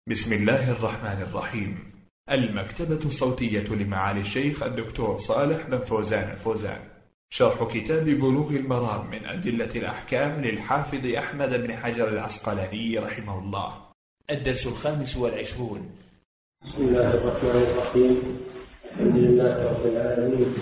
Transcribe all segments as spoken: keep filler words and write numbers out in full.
بسم الله الرحمن الرحيم. المكتبة الصوتية لمعالي الشيخ الدكتور صالح بن فوزان الفوزان، شرح كتاب بلوغ المرام من أدلة الأحكام للحافظ أحمد بن حجر العسقلاني رحمه الله، الدرس الخامس والعشرون. بسم الله الرحمن الرحيم. الحمد لله رب العالمين،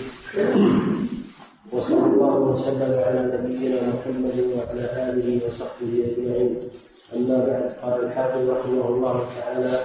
وصلى الله وسلم على نبينا محمد وعلى آله وصحبه أجمعين. أما بعد، قال الحافظ رحمه الله تعالى: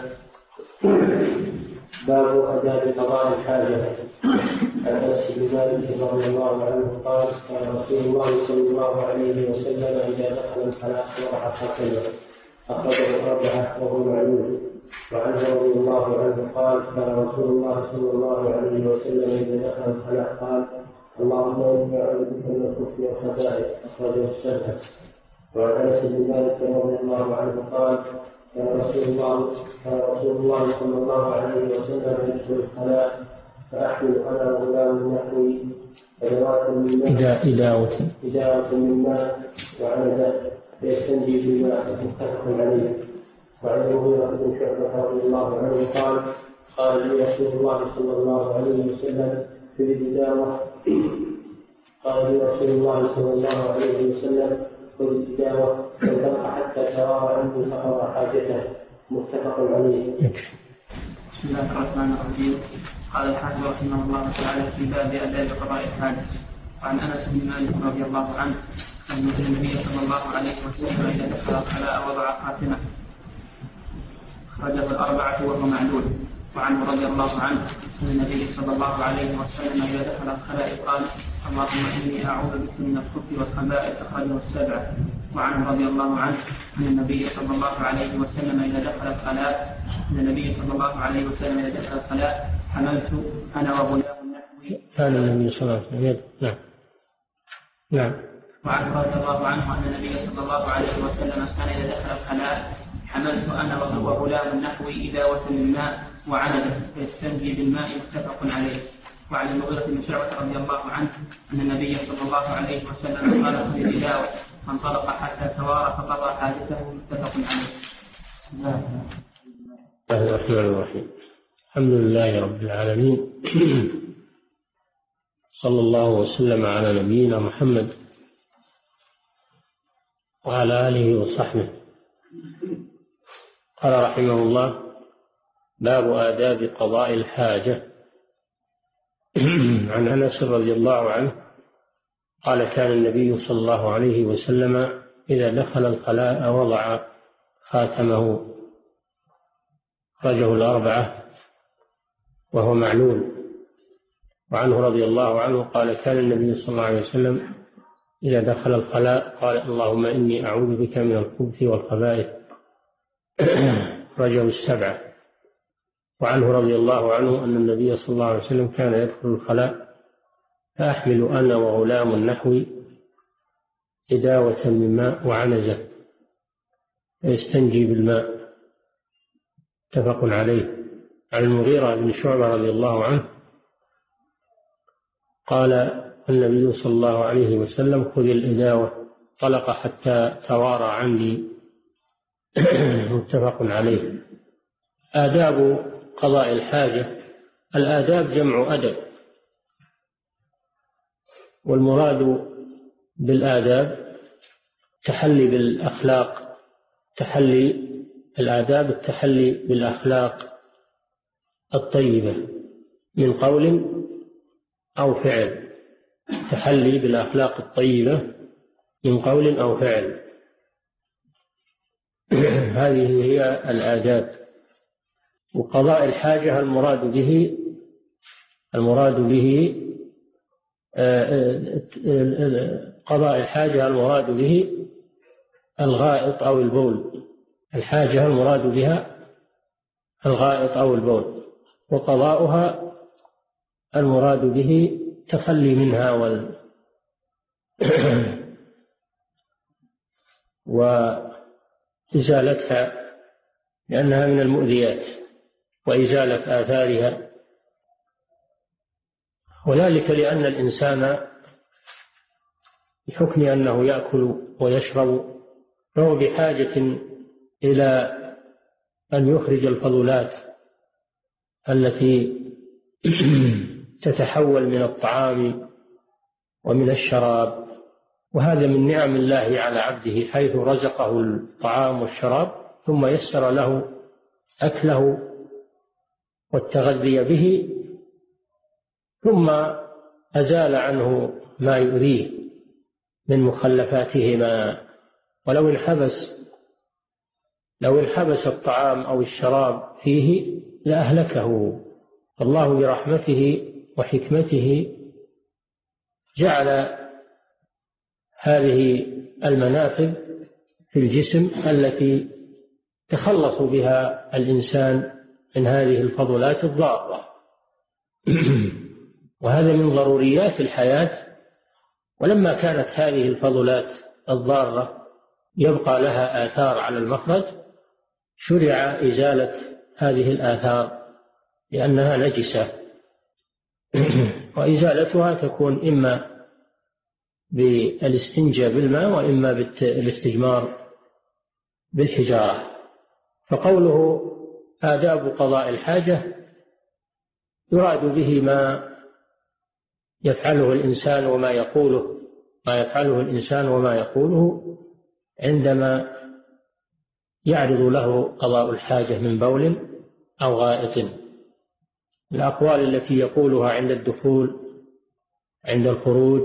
باب آداب قضاء الحاجة. عن أنس بن مالك رضي الله عنه قال: قال رسول الله صلى الله عليه وسلم: إذا دخل الخلاء وضع خاتمه، أخرجه الأربعة وهو معلول. وعنه رضي الله عنه قال: قال رسول الله صلى الله عليه وسلم: إذا دخل الخلاء قال: اللهم إني أعوذ بك من الخبث والخبائث، أخرجه السبعة. وعن أنس بن مالك رضي الله عنه قال: قال رسول الله قال رسول الله صلى الله عليه وسلم: يدخل الخلاء فأحمل أنا وغلام نحوي أدوات من ماء إداوة إداوة من ماء وعنزة فيستنجي بالماء، متفق عليه. وعن المغيرة بن شعبة رضي الله عنه قال: قال لي رسول الله صلى الله عليه وسلم في الإداوة قال لي رسول الله صلى الله عليه وسلم خذ الإداوة وانطلق حتى توارى عنه فقضى حاجته، متفق عليه. بسم الله الرحمن الرحيم. قال الحافظ رحمه الله تعالى في باب آداب قضاء الحاجة. وعن أنس بن مالك رضي الله عنه أن النبي صلى الله عليه وسلم إذا دخل الخلاء وضع خاتمه، أخرجه الأربعة وهو معلول. وعنه رضي الله عنه أن النبي صلى الله عليه وسلم إذا دخل الخلاء قال: اللهم إني أعوذ بك من الخبث والخبائث، أخرجه السبعة. وعنه رضي الله عنه أن النبي صلى الله عليه وسلم إذا دخل الخلاء أن النبي صلى الله عليه وسلم إذا دخل الخلاء حملت أنا وغلام نحوي. كان النبي صلى الله عليه وسلم نعم نعم وعنه رضي الله عنه أن النبي صلى الله عليه وسلم كان إذا دخل الخلاء حملت أنا وغلام نحوي إداوة من ماء وعنزة فيستنجي بالماء، متفق عليه. وعن المغيرة بن شعبة رضي الله عنه أن النبي صلى الله عليه وسلم قال: خذ الإداوة، فانطلق حتى توارى فقضى حاجته، متفق عليه. بسم الله الرحمن الرحيم. الحمد لله رب العالمين، صلى الله وسلم على نبينا محمد وعلى آله وصحبه. قال رحمه الله: باب آداب قضاء الحاجة. عن أنس رضي الله عنه قال: كان النبي صلى الله عليه وسلم إذا دخل الخلاء وضع خاتمه، أخرجه الأربعة وهو معلول. وعنه رضي الله عنه قال: كان النبي صلى الله عليه وسلم إذا دخل الخلاء قال: اللهم إني أعوذ بك من الخبث والخبائث، أخرجه السبعة. وعنه رضي الله عنه أن النبي صلى الله عليه وسلم كان يدخل الخلاء فأحمل أنا وغلام نحوي إداوة من ماء وعنزة فيستنجي بالماء، متفق عليه. عن المغيرة بن شعبة رضي الله عنه قال النبي صلى الله عليه وسلم: خذ الإداوة، طلق حتى توارى عني، متفق عليه. آداب قضاء الحاجة. الآداب جمع أدب، والمراد بالآداب تحلي بالأخلاق، تحلي الآداب التحلي بالأخلاق الطيبة من قول أو فعل، تحلي بالأخلاق الطيبة من قول أو فعل، هذه هي الآداب. وقضاء الحاجة المراد به المراد به قضاء الحاجة المراد به الغائط أو البول. الحاجة المراد بها الغائط أو البول، وقضاؤها المراد به تخلي منها وال وإزالتها، لأنها من المؤذيات، وإزالة آثارها. وذلك لأن الإنسان بحكم أنه يأكل ويشرب فهو بحاجة إلى أن يخرج الفضلات التي تتحول من الطعام ومن الشراب، وهذا من نعم الله على عبده، حيث رزقه الطعام والشراب ثم يسر له أكله والتغذي به، ثم أزال عنه ما يؤذيه من مخلفاتهما. ولو انحبس لو انحبس الطعام أو الشراب فيه لأهلكه. الله برحمته وحكمته جعل هذه المنافذ في الجسم التي تخلص بها الإنسان من هذه الفضلات الضارة وهذا من ضروريات الحياة. ولما كانت هذه الفضلات الضارة يبقى لها آثار على المخرج، شرع إزالة هذه الآثار لأنها نجسة، وإزالتها تكون إما بالاستنجاء بالماء وإما بالاستجمار بالحجارة. فقوله آداب قضاء الحاجة يراد به ما يفعله الإنسان وما يقوله ما يفعله الإنسان وما يقوله عندما يعرض له قضاء الحاجة من بول أو غائط. الأقوال التي يقولها عند الدخول، عند الخروج،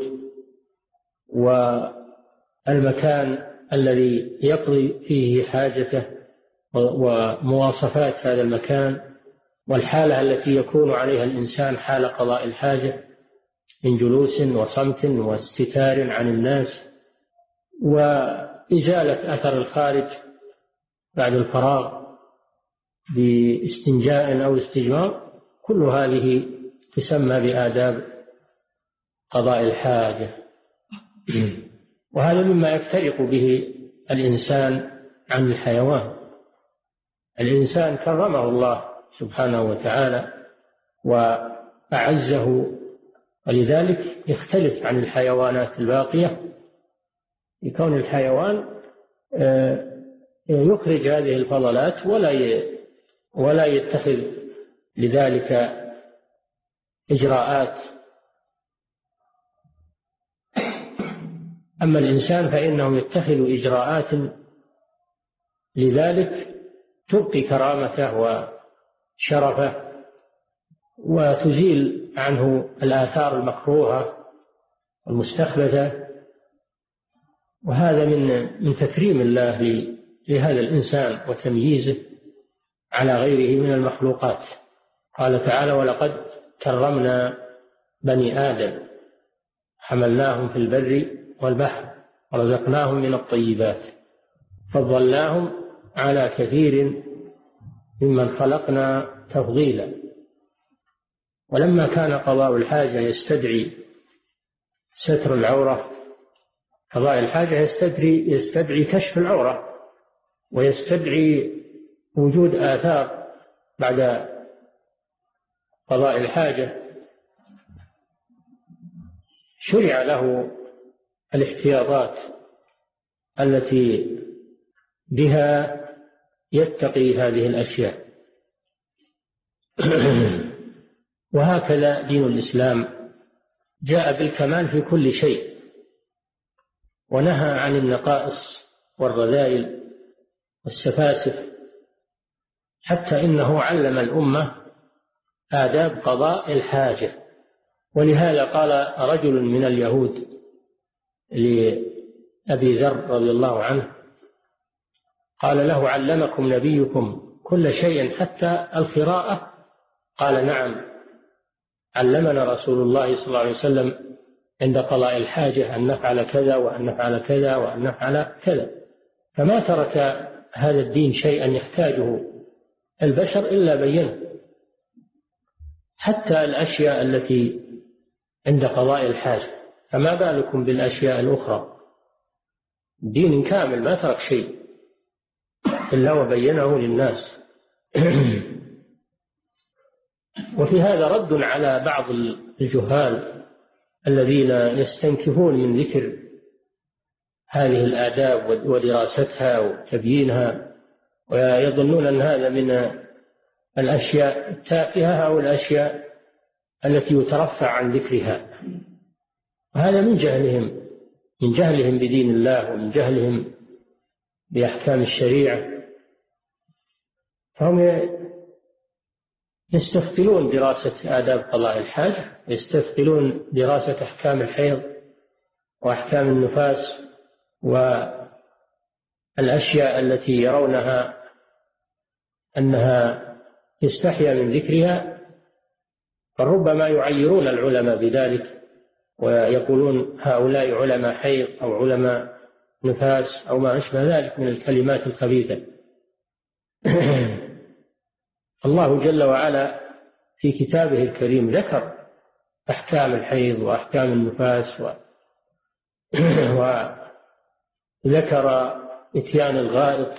والمكان الذي يقضي فيه حاجته، ومواصفات هذا المكان، والحالة التي يكون عليها الإنسان حال قضاء الحاجة من جلوس وصمت واستتار عن الناس، وإزالة أثر الخارج بعد الفراغ باستنجاء أو استجمار، كل هذه تسمى بآداب قضاء الحاجة. وهذا مما يفترق به الإنسان عن الحيوان. الإنسان كرمه الله سبحانه وتعالى وأعزه، ولذلك يختلف عن الحيوانات الباقية، يكون الحيوان يخرج هذه الفضلات ولا ولا يتخذ لذلك إجراءات. أما الإنسان فإنه يتخذ إجراءات لذلك تبقي كرامته وشرفه وتزيل عنه الآثار المكروهة المستخبثة. وهذا من من تكريم الله لهذا الإنسان وتمييزه على غيره من المخلوقات. قال تعالى: ولقد كرمنا بني آدم حملناهم في البر والبحر ورزقناهم من الطيبات فضلناهم على كثير ممن خلقنا تفضيلا. ولما كان قضاء الحاجة يستدعي ستر العورة، قضاء الحاجة يستدعي, يستدعي كشف العورة، ويستدعي وجود آثار بعد قضاء الحاجة، شرع له الاحتياطات التي بها يتقي هذه الأشياء. وهكذا دين الإسلام جاء بالكمال في كل شيء، ونهى عن النقائص والرذائل والسفاسف، حتى إنه علم الأمة آداب قضاء الحاجة. ولهذا قال رجل من اليهود لأبي ذر رضي الله عنه، قال له: علمكم نبيكم كل شيء حتى القراءة؟ قال: نعم، علمنا رسول الله صلى الله عليه وسلم عند قضاء الحاجة أن نفعل كذا وأن نفعل كذا وأن نفعل كذا. فما ترك هذا الدين شيئا يحتاجه البشر إلا بينه، حتى الأشياء التي عند قضاء الحاجة، فما بالكم بالأشياء الأخرى. دين كامل ما ترك شيء إلا وبينه للناس. وفي هذا رد على بعض الجهال الذين يستنكفون من ذكر هذه الآداب ودراستها وتبيينها، ويظنون أن هذا من الأشياء التافهة أو الأشياء التي يترفع عن ذكرها. وهذا من جهلهم من جهلهم بدين الله ومن جهلهم بأحكام الشريعة. فهم يستثقلون دراسة آداب قضاء الحاجة، يستثقلون دراسة أحكام الحيض وأحكام النفاس والأشياء التي يرونها أنها يستحيا من ذكرها، فربما يعيرون العلماء بذلك ويقولون هؤلاء علماء حيض أو علماء نفاس أو ما أشبه ذلك من الكلمات الخبيثة. الله جل وعلا في كتابه الكريم ذكر أحكام الحيض وأحكام النفاس و... وذكر إتيان الغائط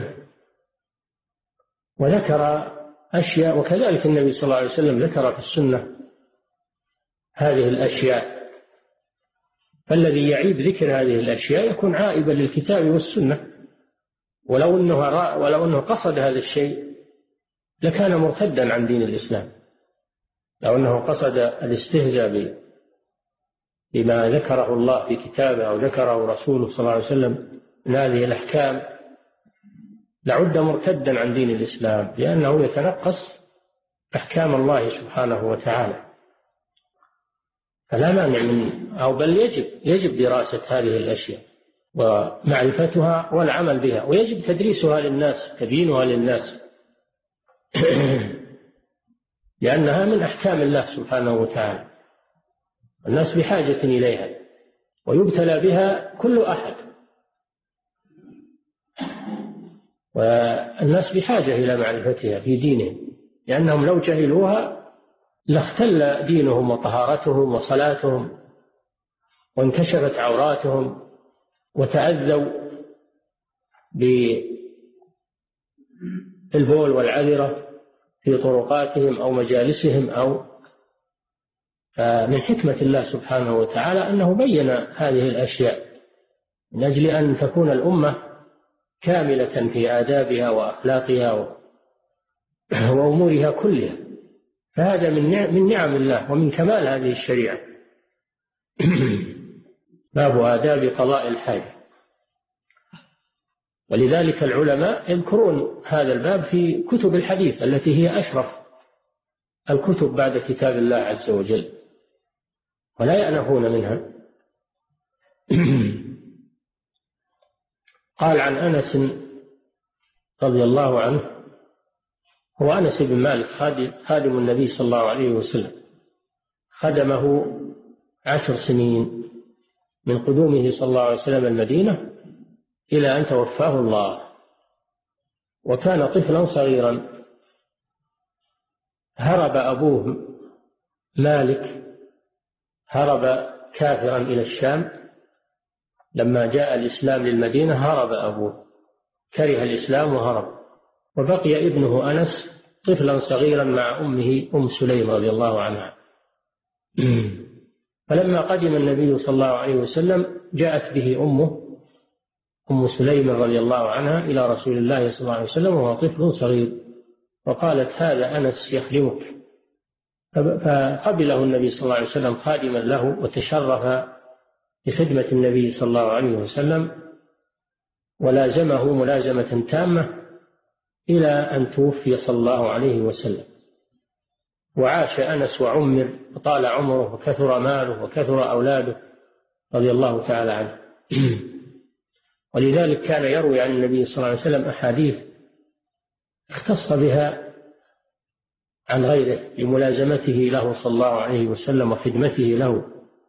وذكر أشياء، وكذلك النبي صلى الله عليه وسلم ذكر في السنة هذه الأشياء. فالذي يعيب ذكر هذه الأشياء يكون عائبا للكتاب والسنة، ولو أنه, ولو أنه قصد هذا الشيء لكان مرتدا عن دين الإسلام. لو أنه قصد الاستهزاء بما ذكره الله في كتابه أو ذكره رسوله صلى الله عليه وسلم من هذه الأحكام لعد مرتدا عن دين الإسلام، لأنه يتنقص أحكام الله سبحانه وتعالى. فلا مانع من أو بل يجب يجب دراسة هذه الأشياء ومعرفتها والعمل بها، ويجب تدريسها للناس، تبيينها للناس، لأنها من أحكام الله سبحانه وتعالى، الناس بحاجة إليها ويبتلى بها كل أحد، والناس بحاجة إلى معرفتها في دينهم، لأنهم لو جهلوها لاختل دينهم وطهارتهم وصلاتهم وانكشفت عوراتهم وتأذوا بالبول والعذرة في طرقاتهم أو مجالسهم. أو فمن حكمة الله سبحانه وتعالى أنه بين هذه الأشياء من أجل أن تكون الأمة كاملة في آدابها وأخلاقها وأمورها كلها. فهذا من نعم الله ومن كمال هذه الشريعة. باب آداب قضاء الحاجة. ولذلك العلماء يذكرون هذا الباب في كتب الحديث التي هي أشرف الكتب بعد كتاب الله عز وجل، ولا يأنفون منها. قال عن أنس رضي الله عنه، هو أنس بن مالك خادم النبي صلى الله عليه وسلم، خدمه عشر سنين من قدومه صلى الله عليه وسلم المدينة إلى أن توفاه الله، وكان طفلا صغيرا. هرب أبوه مالك، هرب كافرا إلى الشام. لما جاء الإسلام للمدينة هرب أبوه، كره الإسلام وهرب، وبقي ابنه أنس طفلا صغيرا مع أمه أم سليم رضي الله عنها. فلما قدم النبي صلى الله عليه وسلم جاءت به أمه أم سليم رضي الله عنها إلى رسول الله صلى الله عليه وسلم وهو طفل صغير، وقالت هذا أنس يخدمك. فقبله النبي صلى الله عليه وسلم خادما له، وتشرف بخدمة النبي صلى الله عليه وسلم، ولازمه ملازمة تامة إلى أن توفي صلى الله عليه وسلم. وعاش أنس وعمر وطال عمره وكثر ماله وكثر أولاده رضي الله تعالى عنه. ولذلك كان يروي عن النبي صلى الله عليه وسلم أحاديث اختص بها عن غيره لملازمته له صلى الله عليه وسلم وخدمته له.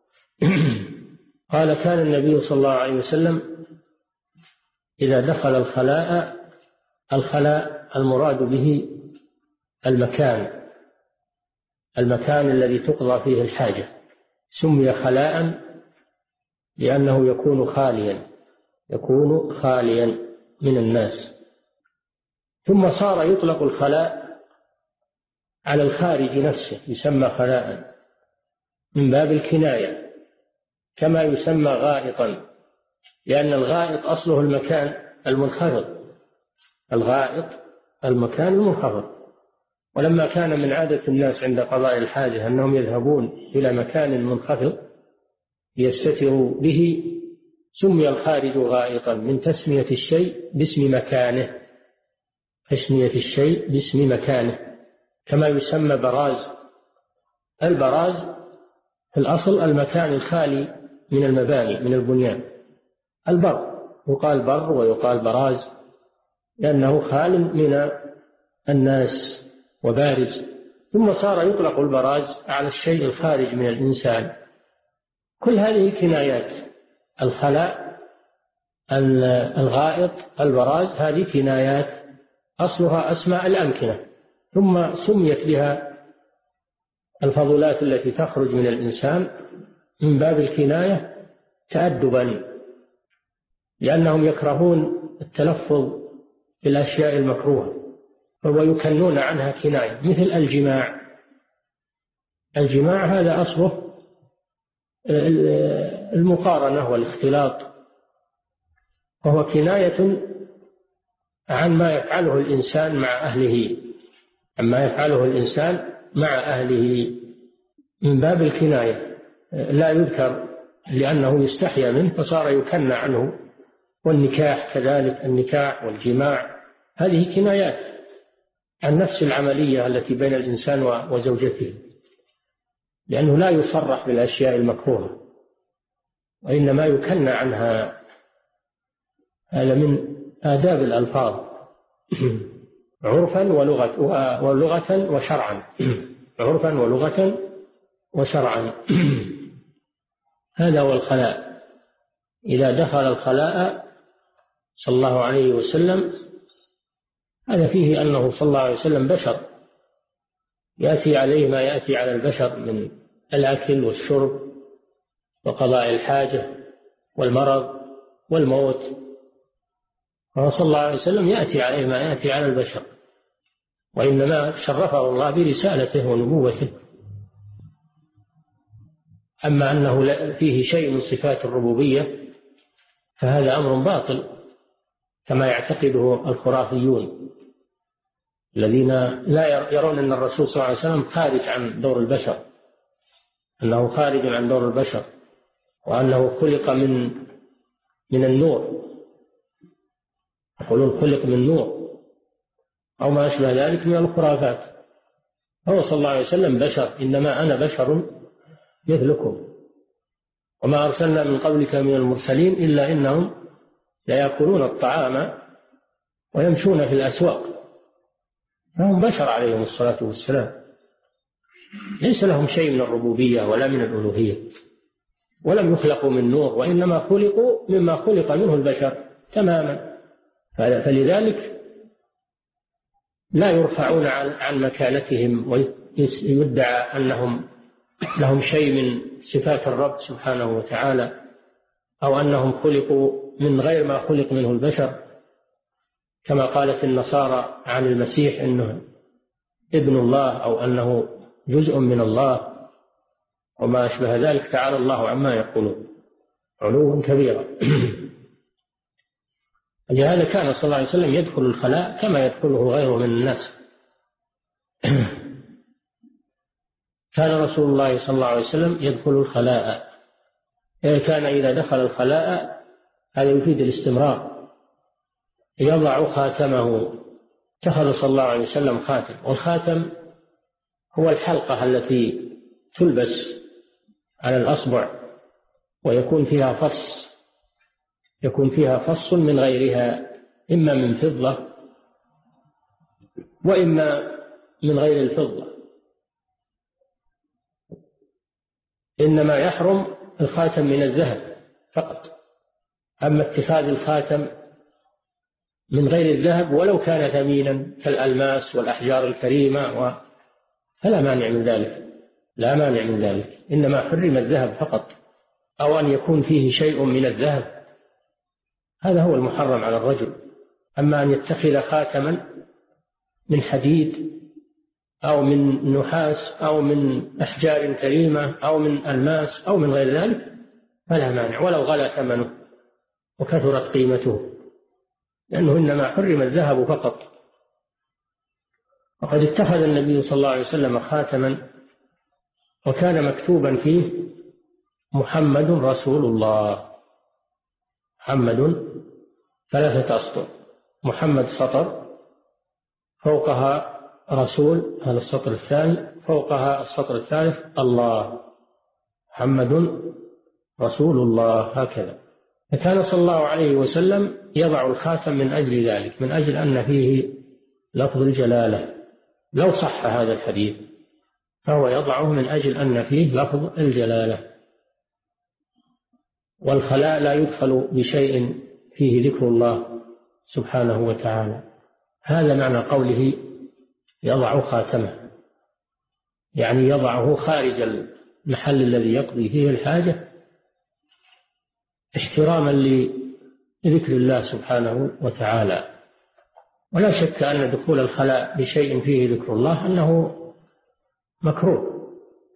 قال كان النبي صلى الله عليه وسلم إذا دخل الخلاء، الخلاء المراد به المكان المكان الذي تقضى فيه الحاجة، سمي خلاء لأنه يكون خاليا يكون خاليا من الناس. ثم صار يطلق الخلاء على الخارج نفسه، يسمى خلاء من باب الكناية، كما يسمى غائطا، لأن الغائط أصله المكان المنخفض، الغائط المكان المنخفض. ولما كان من عادة الناس عند قضاء الحاجة أنهم يذهبون إلى مكان منخفض يستتروا به، سمي الخارج غائطا من تسمية الشيء باسم مكانه، تسمية الشيء باسم مكانه، كما يسمى براز. البراز في الأصل المكان الخالي من المباني من البنيان. البر يقال بر ويقال براز لأنه خال من الناس وبارز. ثم صار يطلق البراز على الشيء الخارج من الإنسان. كل هذه كنايات. الخلاء، الغائط، البراز، هذه كنايات أصلها أسماء الأمكنة، ثم سميت بها الفضلات التي تخرج من الإنسان من باب الكناية تأدبا، لأنهم يكرهون التلفظ بالأشياء المكروهة ويكنون عنها كناية، مثل الجماع. الجماع هذا أصله المقارنة والاختلاط، وهو كناية عن ما يفعله الإنسان مع أهله، عما يفعله الإنسان مع أهله من باب الكناية، لا يذكر لأنه يستحيا منه فصار يكنى عنه. والنكاح كذلك، النكاح والجماع هذه كنايات عن نفس العملية التي بين الإنسان وزوجته، لأنه لا يصرح بالأشياء المكروهة وإنما يكنى عنها. هذا من آداب الألفاظ عرفا ولغة ولغة وشرعا عرفا ولغة وشرعا. هذا هو الخلاء. إذا دخل الخلاء صلى الله عليه وسلم هذا فيه أنه صلى الله عليه وسلم بشر، يأتي عليه ما يأتي على البشر من الأكل والشرب وقضاء الحاجة والمرض والموت، فصلى الله عليه وسلم يأتي عليه ما يأتي على البشر، وإنما شرفه الله برسالته ونبوته. أما أنه فيه شيء من صفات الربوبية فهذا أمر باطل كما يعتقده الخرافيون الذين لا يرون أن الرسول صلى الله عليه وسلم خارج عن دور البشر، أنه خارج عن دور البشر، وأنه خلق من من النور، يقولون خلق من نور أو ما أشبه ذلك من الخرافات. هو صلى الله عليه وسلم بشر، إنما أنا بشر مثلكم وما أرسلنا من قبلك من المرسلين إلا إنهم لا يأكلون الطعام ويمشون في الأسواق، فهم بشر عليهم الصلاة والسلام، ليس لهم شيء من الربوبية ولا من الألوهية، ولم يخلقوا من نور، وإنما خلقوا مما خلق منه البشر تماما. فلذلك لا يرفعون عن مكانتهم ويدعى أنهم لهم شيء من صفات الرب سبحانه وتعالى، أو أنهم خلقوا من غير ما خلق منه البشر، كما قالت النصارى عن المسيح إنه ابن الله أو أنه جزء من الله وما أشبه ذلك. تعالى الله عما يقولون علوا كبيرا. لهذا كان صلى الله عليه وسلم يدخل الخلاء كما يدخله غيره من الناس. كان رسول الله صلى الله عليه وسلم يدخل الخلاء، كان إذا دخل الخلاء هذا يفيد الاستمرار، يضع خاتمه. اتخذ صلى الله عليه وسلم خاتم، والخاتم هو الحلقة التي تلبس على الأصبع ويكون فيها فص يكون فيها فص من غيرها، إما من فضة وإما من غير الفضة. إنما يحرم الخاتم من الذهب فقط، أما اتخاذ الخاتم من غير الذهب ولو كان ثمينا كالألماس والأحجار الكريمة و... فلا مانع من ذلك، لا مانع من ذلك، إنما حرم الذهب فقط، أو أن يكون فيه شيء من الذهب، هذا هو المحرم على الرجل. أما أن يتخذ خاتما من حديد أو من نحاس أو من أحجار كريمة أو من ألماس أو من غير ذلك فلا مانع، ولو غلا ثمنه وكثرت قيمته، لأنه إنما حرم الذهب فقط. وقد اتخذ النبي صلى الله عليه وسلم خاتما وكان مكتوبا فيه محمد رسول الله. محمد ثلاثة أسطر، محمد سطر، فوقها رسول، هذا السطر الثاني، فوقها السطر الثالث الله، محمد رسول الله، هكذا. فكان صلى الله عليه وسلم يضع الخاتم من أجل ذلك، من أجل أن فيه لفظ الجلالة. لو صح هذا الحديث فهو يضعه من أجل أن فيه لفظ الجلالة. والخلاء لا يدخل بشيء فيه ذكر الله سبحانه وتعالى. هذا معنى قوله يضع خاتمه، يعني يضعه خارج المحل الذي يقضي فيه الحاجة احتراما لذكر الله سبحانه وتعالى. ولا شك أن دخول الخلاء بشيء فيه ذكر الله أنه مكروه.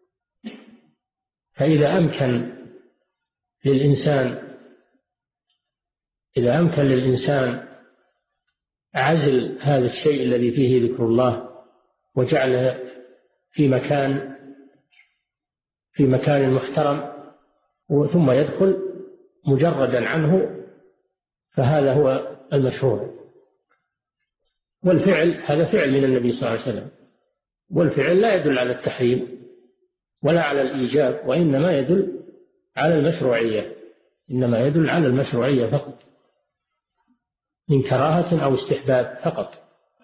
فإذا أمكن للإنسان إذا أمكن للإنسان عزل هذا الشيء الذي فيه ذكر الله وجعله في مكان في مكان محترم ثم يدخل مجردا عنه، فهذا هو المشروع. والفعل هذا فعل من النبي صلى الله عليه وسلم، والفعل لا يدل على التحريم ولا على الإيجاب، وإنما يدل على المشروعية، إنما يدل على المشروعية فقط، من كراهة أو استحباب فقط.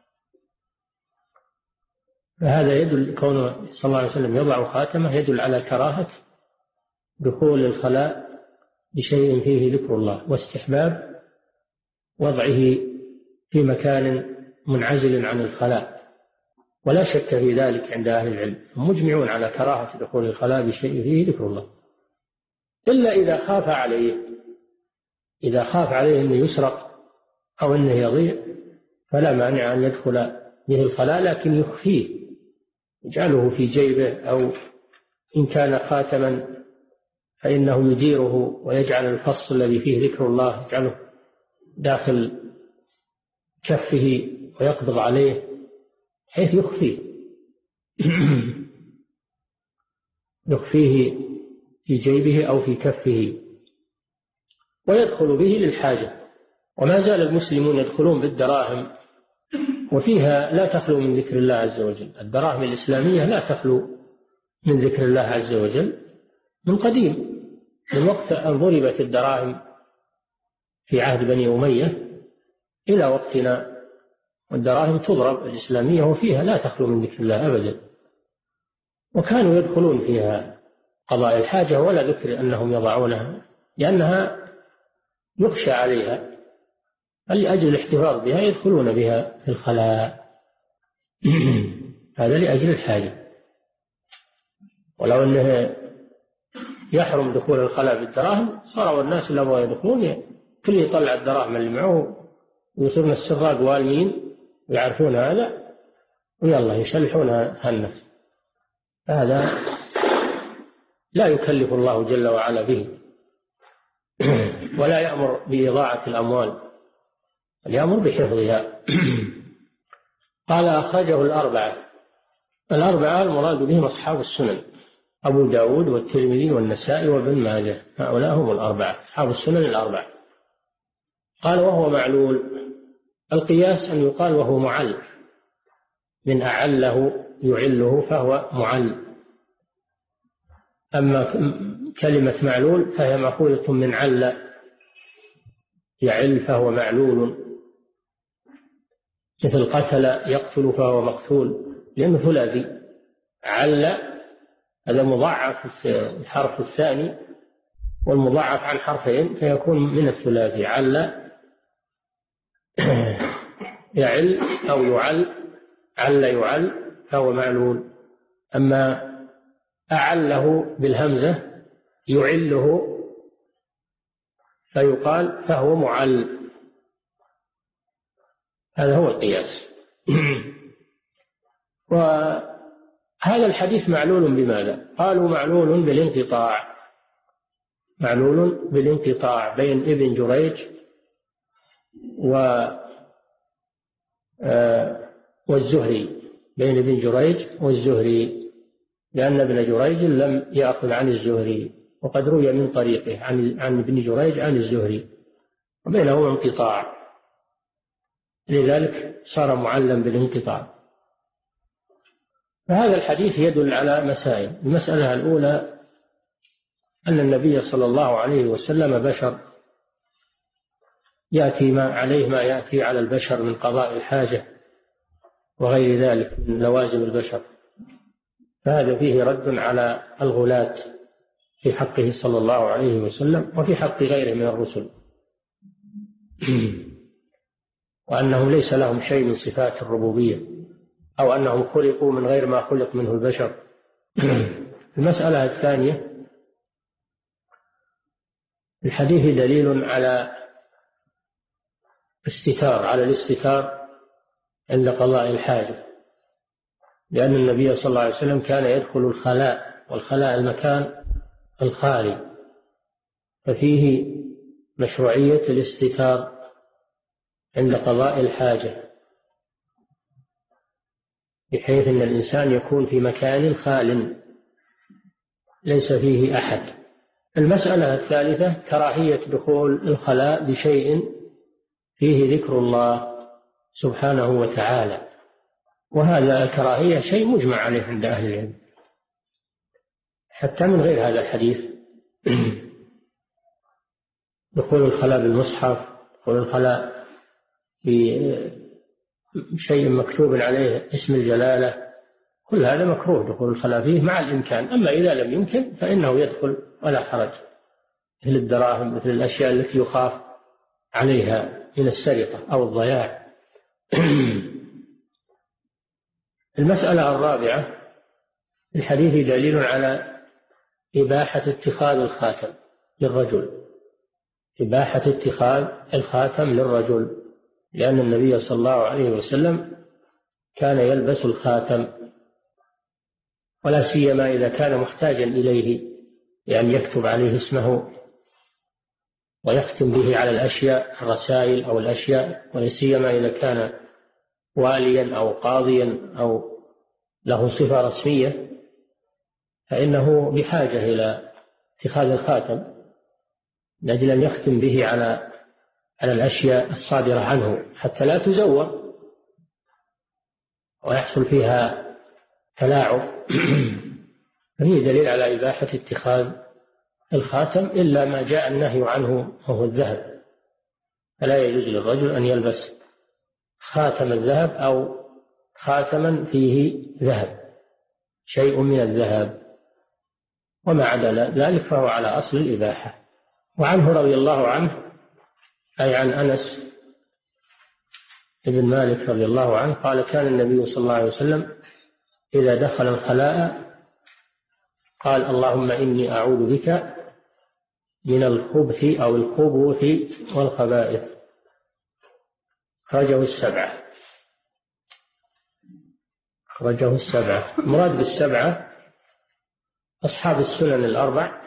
فهذا يدل، كونه صلى الله عليه وسلم يضع خاتمه يدل على كراهة دخول الخلاء بشيء فيه ذكر الله، واستحباب وضعه في مكان منعزل عن الخلاء. ولا شك في ذلك عند أهل العلم، مجمعون على كراهة دخول الخلاء بشيء فيه ذكر الله، إلا إذا خاف عليه إذا خاف عليه أنه يسرق أو أنه يضيع فلا مانع أن يدخل به الخلاء، لكن يخفيه، يجعله في جيبه، أو إن كان خاتما فإنه يديره ويجعل الفص الذي فيه ذكر الله يجعله داخل كفه ويقبض عليه حيث يخفيه يخفيه في جيبه أو في كفه ويدخل به للحاجة. وما زال المسلمون يدخلون بالدراهم، وفيها لا تخلو من ذكر الله عز وجل. الدراهم الإسلامية لا تخلو من ذكر الله عز وجل من قديم، من وقت أن ضربت الدراهم في عهد بني أمية إلى وقتنا، والدراهم تضرب الإسلامية وفيها لا تخلو من ذكر الله أبدا. وكانوا يدخلون فيها قضاء الحاجة ولا ذكر أنهم يضعونها، لأنها يخشى عليها، لأجل الاحتفاظ بها يدخلون بها في الخلاء هذا لأجل الحاجة. ولو أنه يحرم دخول الخلاء بالدراهم صاروا الناس اللي أبغوا يدخلون كل يطلع الدراهم اللي معه ويصيرون السراق والمين ويعرفون هذا ويلا يشلحون هالنفس. هذا لا يكلف الله جل وعلا به ولا يأمر بإضاعة الأموال، بل يأمر بحفظها. قال أخرجه الأربعة. الأربعة المراد بهم أصحاب السنن، أبو داود والترمذي والنسائي وابن ماجه، هؤلاء هم الأربعة أصحاب السنن الأربعة. قال وهو معلول. القياس أن يقال وهو معل، من أعله يعله فهو معل. أما كلمة معلول فهي مأخوذة من عل يعل فهو معلول، مثل قتل يقتل فهو مقتول، لأنه ثلاثي. عل هذا مضاعف في الحرف الثاني، والمضاعف عن حرفين فيكون من الثلاثي. عل يعل أو يعل، عل يعل فهو معلول. أما أعله بالهمزة يعله فيقال فهو معل. هذا هو القياس. وهذا الحديث معلول بماذا؟ قالوا معلول بالانقطاع، معلول بالانقطاع بين ابن جريج و والزهري، بين ابن جريج والزهري، لأن ابن جريج لم يأخذ عن الزهري، وقد روي من طريقه عن عن ابن جريج عن الزهري، وبينهما انقطاع، لذلك صار معلم بالانقطاع. فهذا الحديث يدل على مسائل. المسألة الأولى أن النبي صلى الله عليه وسلم بشر، يأتي ما عليه ما يأتي على البشر من قضاء الحاجة وغير ذلك من لوازم البشر، فهذا فيه رد على الغلاة في حقه صلى الله عليه وسلم وفي حق غيره من الرسل، وأنهم ليس لهم شيء من صفات الربوبية، أو أنهم خلقوا من غير ما خلق منه البشر. المسألة الثانية، الحديث دليل على استتار على الاستتار عند قضاء الحاجة، لأن النبي صلى الله عليه وسلم كان يدخل الخلاء، والخلاء المكان الخالي، ففيه مشروعية الاستتار عند قضاء الحاجة، بحيث أن الإنسان يكون في مكان خال ليس فيه أحد. المسألة الثالثة كراهية دخول الخلاء بشيء فيه ذكر الله سبحانه وتعالى، وهذا الكراهية شيء مجمع عليه عند أهل العلم حتى من غير هذا الحديث. دخول الخلاء بالمصحف، دخول الخلاء بشيء مكتوب عليه اسم الجلالة، كل هذا مكروه دخول الخلاء فيه مع الإمكان. أما إذا لم يمكن فإنه يدخل ولا حرج، مثل الدراهم، مثل الأشياء التي يخاف عليها من السرقة أو الضياع. المسألة الرابعة، الحديث دليل على إباحة اتخاذ الخاتم للرجل، إباحة اتخاذ الخاتم للرجل، لأن النبي صلى الله عليه وسلم كان يلبس الخاتم، ولا سيما إذا كان محتاجا إليه، يعني يكتب عليه اسمه ويختم به على الأشياء، الرسائل أو الأشياء، ولا سيما إذا كان واليا أو قاضيا أو له صفة رسمية، فإنه بحاجة إلى اتخاذ الخاتم لأجل أن يختم به على على الأشياء الصادرة عنه حتى لا تزور ويحصل فيها تلاعب. فهي دليل على إباحة اتخاذ الخاتم، إلا ما جاء النهي عنه وهو الذهب، فلا يجوز للرجل أن يلبس خاتم الذهب أو خاتما فيه ذهب، شيء من الذهب، وما عدا ذلك فهو على أصل الإباحة. وعنه رضي الله عنه، أي عن أنس بن مالك رضي الله عنه قال: كان النبي صلى الله عليه وسلم إذا دخل الخلاء قال: اللهم إني أعوذ بك من الخبث أو الخبث والخبائث. أخرجه السبعة أخرجه السبعة مراد بالسبعة أصحاب السنن الأربع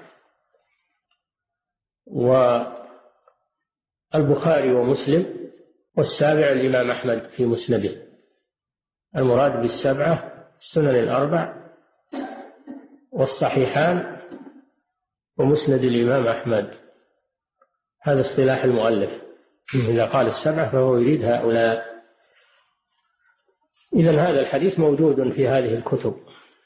والبخاري ومسلم، والسابع الإمام أحمد في مسنده. المراد بالسبعة السنن الأربع والصحيحان ومسند الإمام أحمد، هذا اصطلاح المؤلف، إذا قال السبعة فهو يريد هؤلاء. إذن هذا الحديث موجود في هذه الكتب.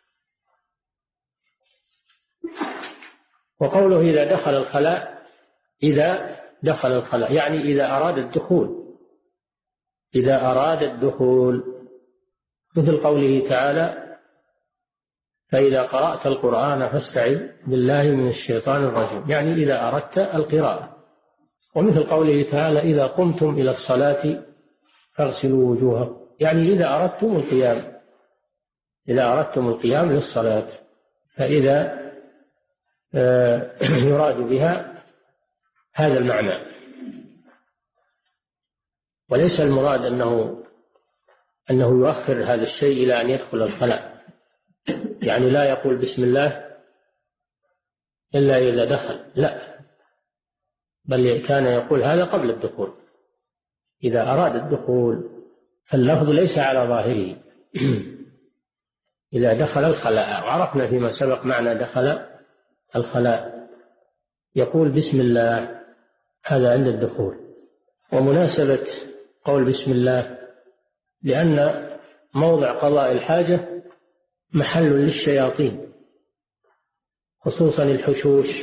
وقوله إذا دخل الخلاء، إذا دخل الخلاء يعني إذا أراد الدخول، إذا أراد الدخول، مثل قوله تعالى: فإذا قرأت القرآن فاستعذ بالله من الشيطان الرجيم، يعني إذا أردت القراءة. ومثل قوله تعالى: إذا قمتم إلى الصلاة فاغسلوا وجوهكم، يعني إذا أردتم القيام، إذا أردتم القيام للصلاة، فإذا يراد بها هذا المعنى، وليس المراد أنه أنه يؤخر هذا الشيء إلى أن يدخل الخلاء، يعني لا يقول بسم الله إلا إذا دخل، لا، بل كان يقول هذا قبل الدخول، إذا أراد الدخول، فاللفظ ليس على ظاهره. إذا دخل الخلاء، وعرفنا فيما سبق معنى دخل الخلاء، يقول بسم الله، هذا عند الدخول. ومناسبة قول بسم الله لأن موضع قضاء الحاجة محل للشياطين، خصوصا الحشوش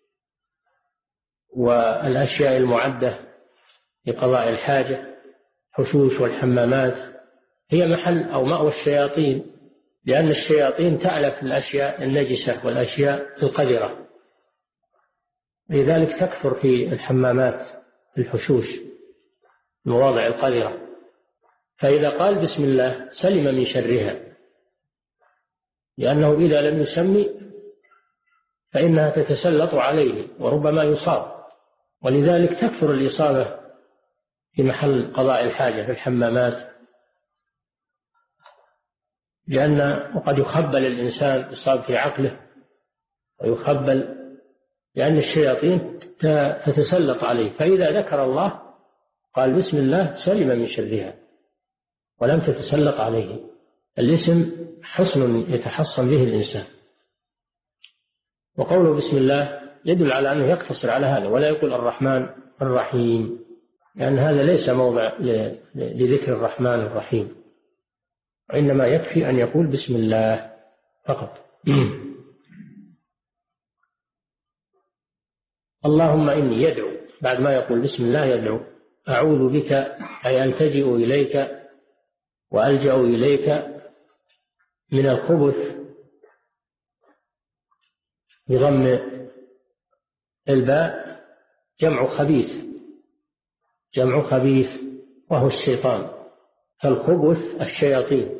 والأشياء المعدة لقضاء الحاجة، حشوش والحمامات هي محل أو مأوى الشياطين، لأن الشياطين تألف الأشياء النجسة والأشياء القذرة، لذلك تكثر في الحمامات الحشوش، المواضع القذرة. فإذا قال بسم الله سلم من شرها، لأنه إذا لم يسمي فإنها تتسلط عليه وربما يصاب، ولذلك تكثر الإصابة في محل قضاء الحاجة في الحمامات، لأن وقد يخبل الإنسان، يصاب في عقله ويخبل، لأن الشياطين تتسلط عليه. فإذا ذكر الله قال بسم الله سلم من شرها ولم تتسلط عليه. الاسم حصن يتحصن به الإنسان، وقوله بسم الله يدل على أنه يقتصر على هذا، ولا يقول الرحمن الرحيم، لأن هذا ليس موضع لذكر الرحمن الرحيم، وإنما يكفي أن يقول بسم الله فقط. اللهم إني يدعو، بعد ما يقول بسم الله يدعو، أعوذ بك، أي ألتجئ إليك وألجأ إليك من الخبث بضم الباء، جمع خبيث، جمع خبيث وهو الشيطان، فالخبث الشياطين،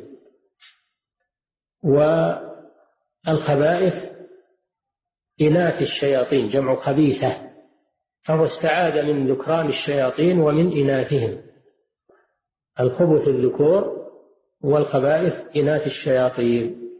والخبائث إناث الشياطين، جمع خبيثة، فهو استعاذ من ذكران الشياطين ومن إناثهم، الخبث الذكور والخبائث إناث الشياطين.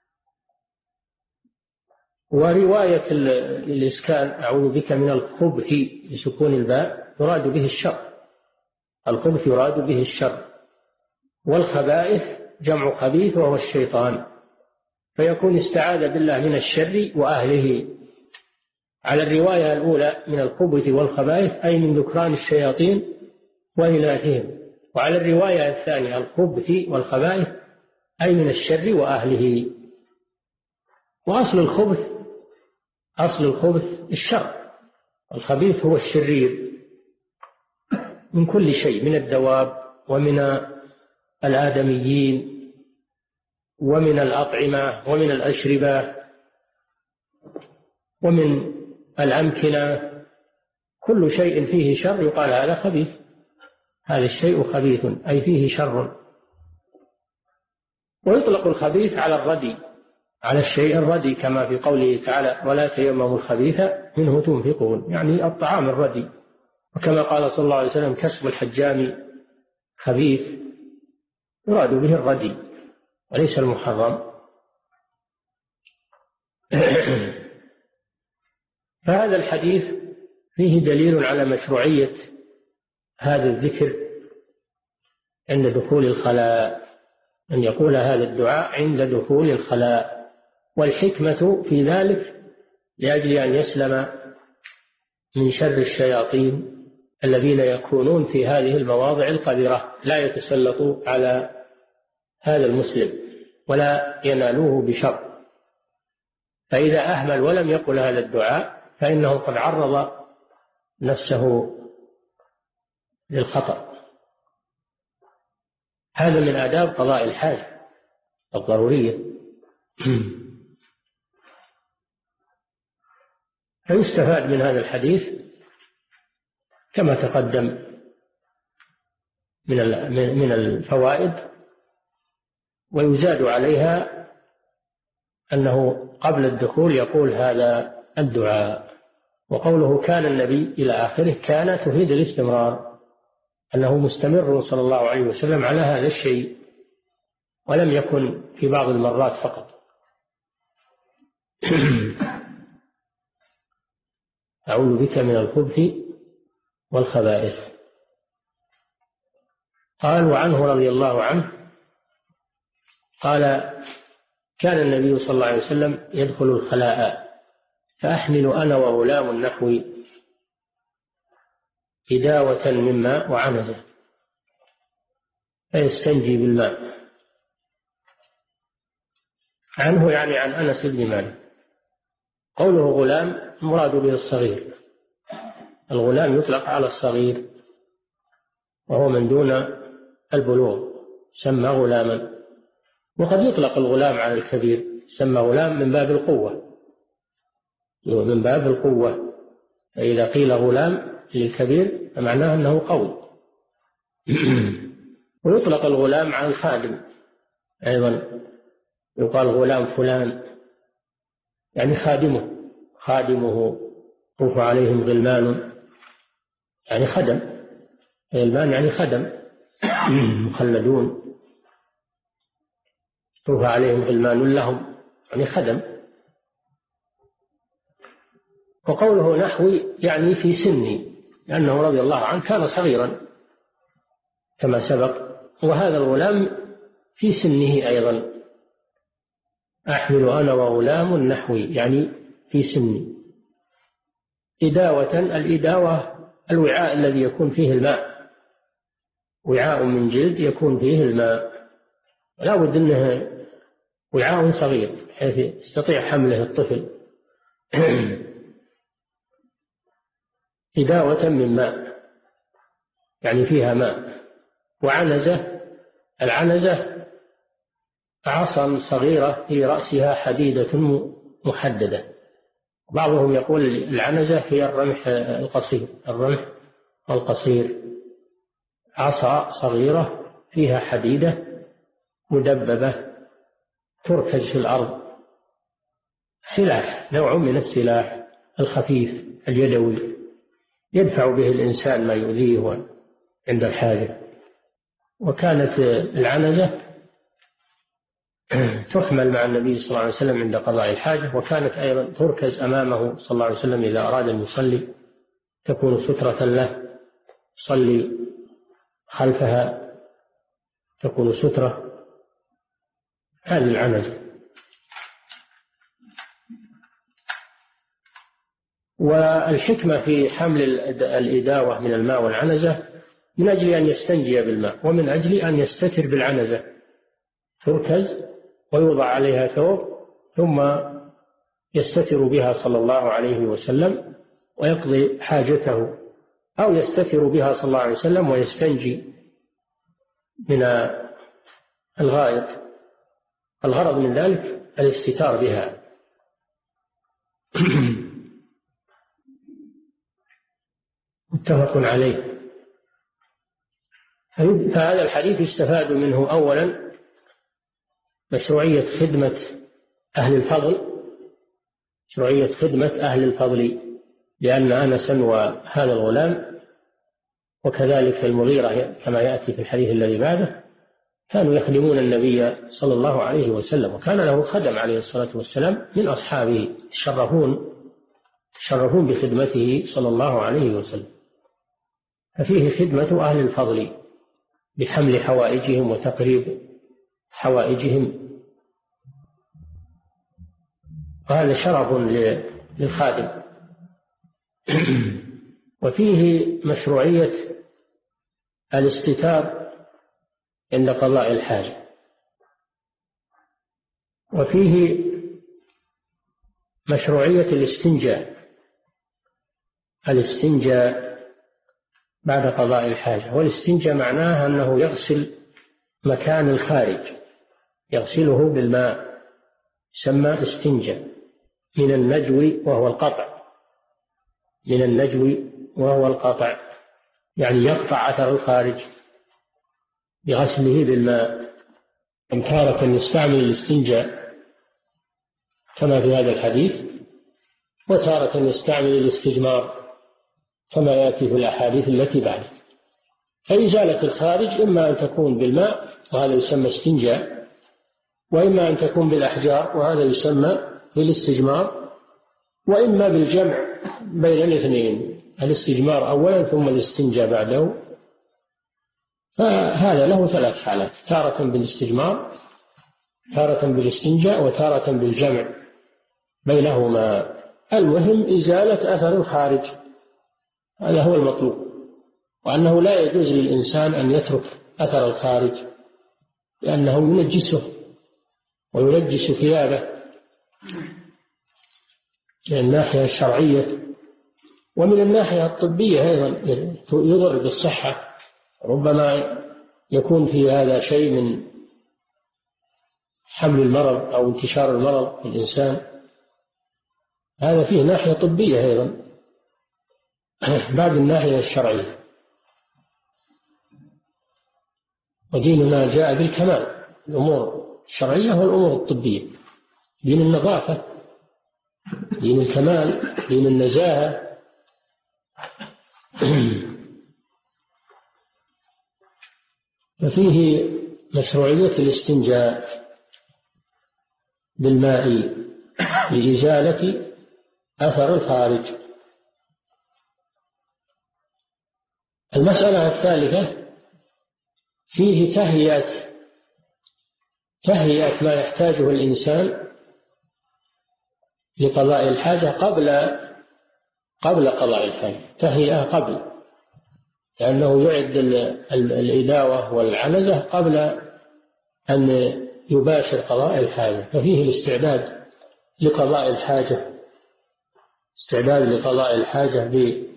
ورواية الإسكان أعوذ بك من الخبث بسكون الباء يراد به الشر، الخبث يراد به الشر، والخبائث جمع خبيث وهو الشيطان، فيكون استعاذ بالله من الشر وأهله. على الرواية الأولى من الخبث والخبائث أي من ذكران الشياطين وإناثهم، وعلى الرواية الثانية الخبث والخبائث أي من الشر وأهله. وأصل الخبث أصل الخبث الشر، الخبيث هو الشرير من كل شيء، من الدواب ومن الآدميين ومن الأطعمة ومن الأشربة ومن الأمكنة، كل شيء فيه شر يقال هذا خبيث، هذا الشيء خبيث أي فيه شر. ويطلق الخبيث على الردي، على الشيء الردي، كما في قوله تعالى ولا تيمموا الخبيث منه تنفقون، يعني الطعام الردي. وكما قال صلى الله عليه وسلم كسب الحجام خبيث، يراد به الردي وليس المحرم. فهذا الحديث فيه دليل على مشروعية هذا الذكر عند دخول الخلاء، أن يقول هذا الدعاء عند دخول الخلاء، والحكمة في ذلك لأجل أن يسلم من شر الشياطين الذين يكونون في هذه المواضع القذرة، لا يتسلطوا على هذا المسلم ولا ينالوه بشر. فإذا أهمل ولم يقل هذا الدعاء فإنه قد عرض نفسه للخطر. هذا من آداب قضاء الحاجة الضرورية. فيستفاد من هذا الحديث كما تقدم من من الفوائد، ويزاد عليها أنه قبل الدخول يقول هذا الدعاء. وقوله كان النبي إلى آخره، كان تفيد الاستمرار، أنه مستمر صلى الله عليه وسلم على هذا الشيء، ولم يكن في بعض المرات فقط. أعوذ بك من الخبث والخبائث. قال: وعنه رضي الله عنه قال: كان النبي صلى الله عليه وسلم يدخل الخلاء فأحمل أنا وغلام نحوي إداوة من ماء وعنزة فيستنجي بالماء. عنه يعني عن أنس بن مالك. قوله غلام مراد به الصغير. الغلام يطلق على الصغير وهو من دون البلوغ سمى غلاما، وقد يطلق الغلام على الكبير سمى غلام من باب القوة، من باب القوة. فإذا قيل غلام للكبير فمعناه أنه قوي. ويطلق الغلام على الخادم أيضا، يقال غلام فلان يعني خادمه خادمه طوف عليهم غلمان يعني خدم، غلمان يعني خدم مخلدون، طوف عليهم غلمان لهم يعني خدم. وقوله نحوي يعني في سني، لأنه رضي الله عنه كان صغيرا كما سبق، وهذا الغلام في سنه أيضا. أحمل أنا وغلام نحوي يعني في سني. إداوة، الإداوة الوعاء الذي يكون فيه الماء، وعاء من جلد يكون فيه الماء، لا بد أنه وعاء صغير بحيث يستطيع حمله الطفل. إداوة من ماء يعني فيها ماء. وعنزة، العنزة عصا صغيرة في رأسها حديدة محددة. بعضهم يقول العنزة هي الرمح القصير، الرمح القصير، عصا صغيرة فيها حديدة مدببة تركز في الأرض، سلاح، نوع من السلاح الخفيف اليدوي يدفع به الإنسان ما يؤذيه عند الحاجة. وكانت العنزة تحمل مع النبي صلى الله عليه وسلم عند قضاء الحاجة، وكانت أيضا تركز أمامه صلى الله عليه وسلم إذا أراد أن يصلي، تكون سترة له، يصلي خلفها تكون سترة. هذه العنزة. والحكمة في حمل الإداوة من الماء والعنزة من أجل أن يستنجي بالماء، ومن أجل أن يستتر بالعنزة، تركز ويوضع عليها ثوب ثم يستتر بها صلى الله عليه وسلم ويقضي حاجته، أو يستتر بها صلى الله عليه وسلم ويستنجي من الغائط. الغرض من ذلك الاستتار بها. متفق عليه. فهذا الحديث يستفاد منه أولا مشروعية خدمة أهل الفضل، مشروعية خدمة أهل الفضل، لأن أنسا وهذا الغلام وكذلك المغيرة كما يأتي في الحديث الذي بعده كانوا يخدمون النبي صلى الله عليه وسلم، وكان له خدم عليه الصلاة والسلام من أصحابه يشرفون يشرفون بخدمته صلى الله عليه وسلم. ففيه خدمة أهل الفضل بحمل حوائجهم وتقريب حوائجهم، وهذا شرف للخادم. وفيه مشروعية الاستتار عند قضاء الحاجة، وفيه مشروعية الاستنجاء الاستنجاء بعد قضاء الحاجة. والاستنجاء معناه أنه يغسل مكان الخارج، يغسله بالماء، يسمى استنجاء. من النجو وهو القطع، من النجو وهو القطع يعني يقطع أثر الخارج بغسله بالماء. تارة يستعمل الاستنجاء كما في هذا الحديث، وتارة يستعمل الاستجمار كما يأتي في الأحاديث التي بعده. فإزالة الخارج إما أن تكون بالماء وهذا يسمى استنجاء، وإما أن تكون بالأحجار وهذا يسمى بالاستجمار، وإما بالجمع بين الاثنين، الاستجمار أولا ثم الاستنجاء بعده. فهذا له ثلاث حالات: تارة بالاستجمار، تارة بالاستنجاء، وتارة بالجمع بينهما. المهم إزالة أثر الخارج، هذا هو المطلوب، وأنه لا يجوز للإنسان أن يترك أثر الخارج لأنه ينجسه وينجس ثيابه من الناحية الشرعية. ومن الناحية الطبية أيضا يضر بالصحة، ربما يكون في هذا شيء من حمل المرض أو انتشار المرض في الإنسان، هذا فيه ناحية طبية أيضا بعد الناحية الشرعية. وديننا جاء بالكمال، الأمور الشرعية والأمور الطبية، دين النظافة، دين الكمال، دين النزاهة. ففيه مشروعية الاستنجاء بالماء لإزالة أثر الخارج. المسألة الثالثة فيه تهيئة تهيئة ما يحتاجه الإنسان لقضاء الحاجة قبل قبل قضاء الحاجة، تهيئة قبل، لأنه يعد الإداوة والعنزة قبل أن يباشر قضاء الحاجة. ففيه الاستعداد لقضاء الحاجة، استعداد لقضاء الحاجة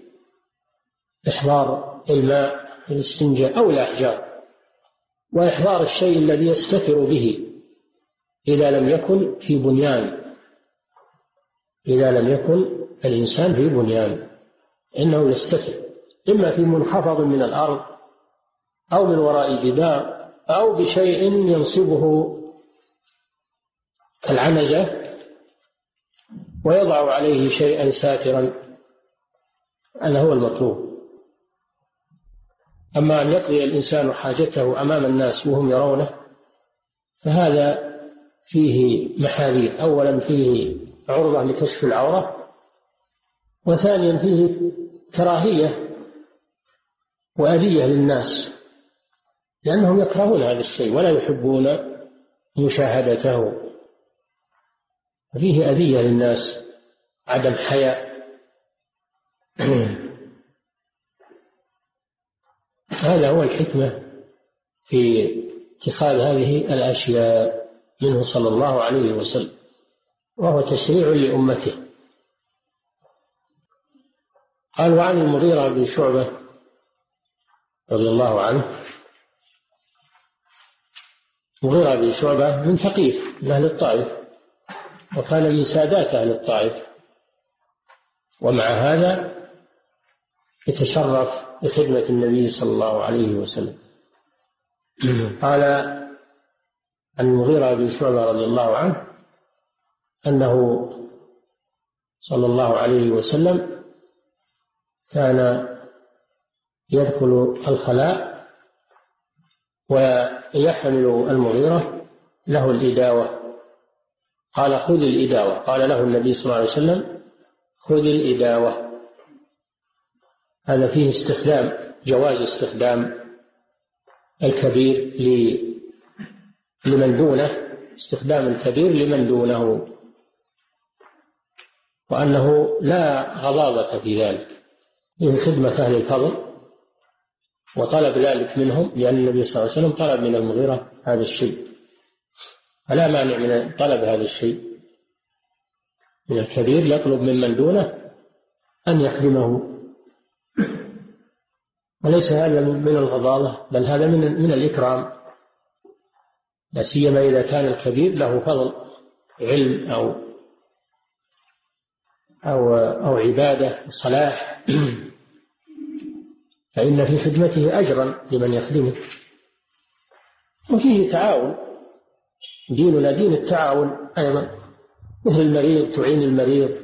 بإحضار الماء للاستنجاء أو الأحجار، وإحضار الشيء الذي يستتر به إذا لم يكن في بنيان، إذا لم يكن الإنسان في بنيان إنه يستتر إما في منخفض من الأرض أو من وراء جدار أو بشيء ينصبه كالعنزة ويضع عليه شيئا ساترا، هذا هو المطلوب. أما أن يقضي الإنسان حاجته أمام الناس وهم يرونه فهذا فيه محاذير: أولا فيه عرضة لكشف العورة، وثانيا فيه كراهية وأذية للناس، لأنهم يكرهون هذا الشيء ولا يحبون مشاهدته، فيه أذية للناس، عدم حياء. هذا هو الحكمة في اتخاذ هذه الأشياء منه صلى الله عليه وسلم، وهو تشريع لأمته. قال: وعن المغيرة بن شعبة رضي الله عنه. المغيرة بن شعبة من ثقيف من أهل الطائف، وكان من سادات أهل الطائف، ومع هذا يتشرف بخدمة النبي صلى الله عليه وسلم. قال عن المغيرة بن شعبة رضي الله عنه أنه صلى الله عليه وسلم كان يدخل الخلاء ويحمل المغيرة له الإداوة، قال: خذ الإداوة. قال له النبي صلى الله عليه وسلم: خذ الإداوة. هذا فيه استخدام جواز استخدام الكبير لمن دونه، استخدام الكبير لمن دونه، وأنه لا غضاضة في ذلك، فيه خدمة أهل الفضل وطلب ذلك منهم، لأن النبي صلى الله عليه وسلم طلب من المغيرة هذا الشيء، فلا مانع من طلب هذا الشيء من الكبير، يطلب ممن دونه أن يخدمه، وليس هذا من الغضاضة، بل هذا من من الإكرام، لا سيما إذا كان الكبير له فضل علم أو أو أو عبادة وصلاح، فإن في خدمته أجرا لمن يخدمه. وفيه تعاون، ديننا دين التعاون أيضا، مثل المريض تعين المريض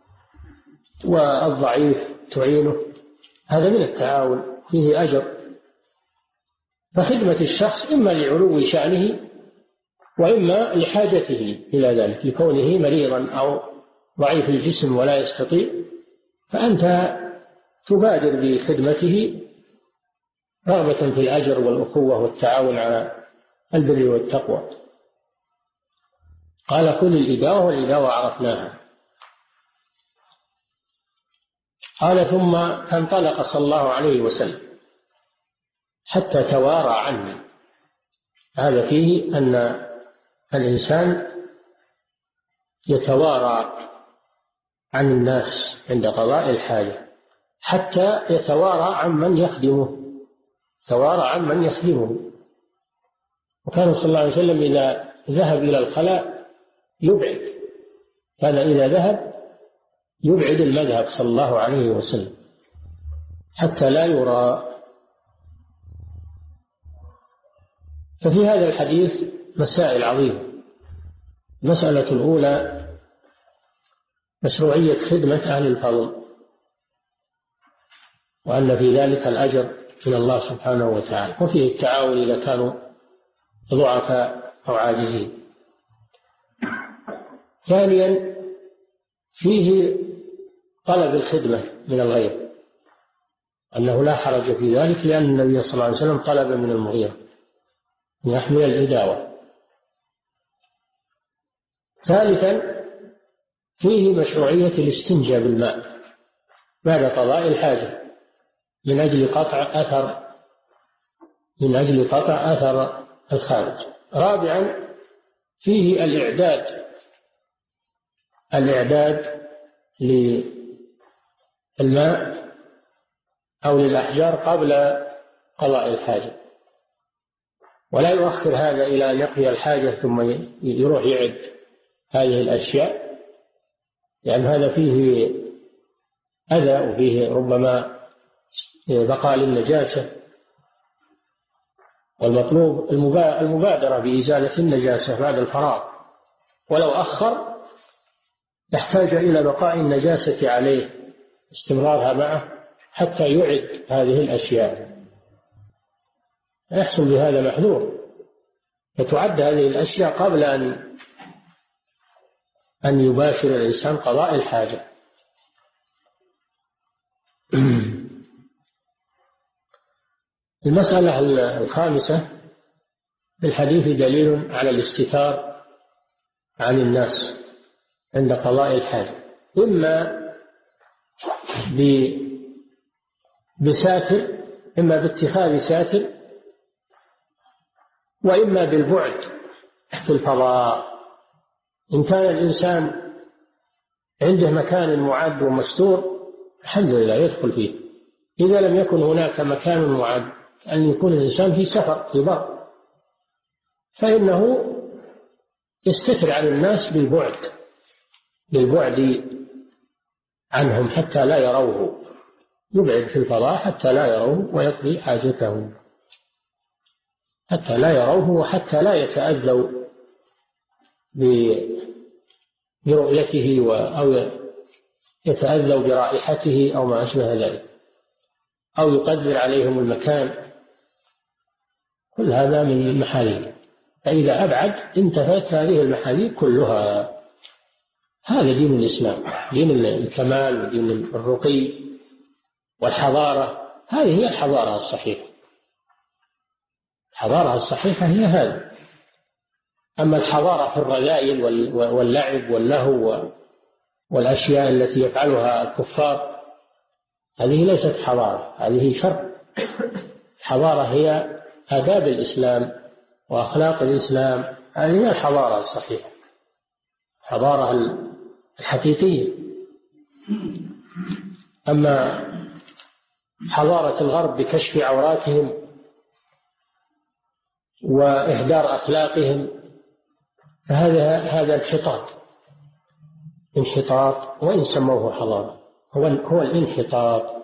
والضعيف تعينه، هذا من التعاون، فيه أجر. فخدمة الشخص إما لعلو شأنه وإما لحاجته إلى ذلك، لكونه مريضا أو ضعيف الجسم ولا يستطيع، فأنت تبادر بخدمته رغبة في الأجر والأخوة والتعاون على البر والتقوى. قال خذ الإداوة والإداوة عرفناها. قال ثم انطلق صلى الله عليه وسلم حتى توارى عني. هذا فيه أن الإنسان يتوارى عن الناس عند قضاء الحاجة حتى يتوارى عن من يخدمه، توارى عن من يخدمه. وكان صلى الله عليه وسلم إذا ذهب إلى الخلاء يبعد، كان إذا ذهب يبعد المذهب صلى الله عليه وسلم حتى لا يرى. ففي هذا الحديث مسائل عظيمة. المسألة الأولى مشروعية خدمة أهل الفضل، وأن في ذلك الأجر من الله سبحانه وتعالى، وفيه التعاون إذا كانوا ضعفاء أو عاجزين. ثانيا فيه طلب الخدمة من الغير، أنه لا حرج في ذلك، لأن النبي صلى الله عليه وسلم طلب من المغيرة أن يحمل الإداوة. ثالثا فيه مشروعية الاستنجاء بالماء بعد قضاء الحاجة من أجل قطع أثر من أجل قطع أثر الخارج. رابعا فيه الإعداد الإعداد للماء أو للأحجار قبل قضاء الحاجة، ولا يؤخر هذا إلى أن يقضي الحاجة ثم يروح يعد هذه الأشياء، لأن هذا فيه أذى وفيه ربما بقاء للنجاسة، والمطلوب المبادرة بإزالة النجاسة بعد الفراغ، ولو أخر يحتاج إلى بقاء النجاسة عليه استمرارها معه حتى يعد هذه الأشياء، يحصل بهذا محذور، فتعد هذه الأشياء قبل أن أن يباشر الإنسان قضاء الحاجة. المسألة الخامسة في الحديث دليل على الاستتار عن الناس عند قضاء الحاجة، إما بساتر، إما باتخاذ ساتر، وإما بالبعد في الفضاء. إن كان الإنسان عنده مكان معد ومستور الحمد لله يدخل فيه. إذا لم يكن هناك مكان معد، أن يكون الإنسان في سفر في بر، فإنه يستتر عن الناس بالبعد بالبعد عنهم حتى لا يروه، يبعد في الفضاء حتى لا يروه ويقضي حاجته، حتى لا يروه وحتى لا يتأذوا برؤيته أو يتأذوا برائحته أو ما أشبه ذلك، أو يقدر عليهم المكان، كل هذا من المحاذير. فإذا أبعد انتفت هذه المحاذير كلها. هذا دين الإسلام، دين الكمال ودين الرقي والحضارة. هذه هي الحضارة الصحيحة، الحضارة الصحيحة هي هذه. أما الحضارة في الرذائل واللعب واللهو والأشياء التي يفعلها الكفار، هذه ليست حضارة، هذه شر. الحضارة هي آداب الإسلام وأخلاق الإسلام، هذه هي الحضارة الصحيحة، الحضارة الحقيقية. أما حضارة الغرب بكشف عوراتهم وإهدار أخلاقهم فهذا هذا انحطاط انحطاط وإن سموه حضارة، هو هو الانحطاط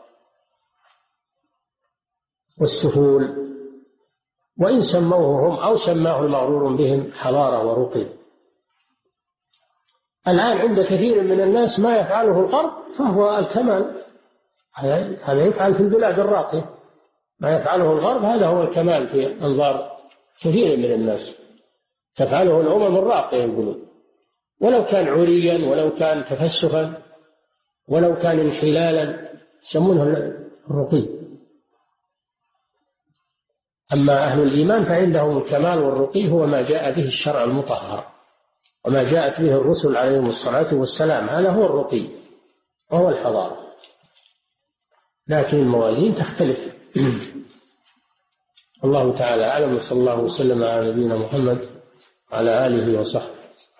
والسفول، وإن سموه هم أو سماه المغرور بهم حضارة ورقي. الآن عند كثير من الناس ما يفعله الغرب فهو الكمال، هذا يفعل في البلاد الراقية، ما يفعله الغرب هذا هو الكمال في أنظار كثير من الناس، تفعله الأمم الراقية يقولون، ولو كان عريا ولو كان تفسخا ولو كان انحلالا يسمونه الرقي. أما أهل الإيمان فعندهم الكمال والرقي هو ما جاء به الشرع المطهر وما جاءت به الرسل عليهم الصلاة والسلام، هذا هو الرقي وهو الحضارة، لكن الموازين تختلف. الله تعالى أعلم، وصلى الله وسلم على نبينا محمد وعلى آله وصحبه.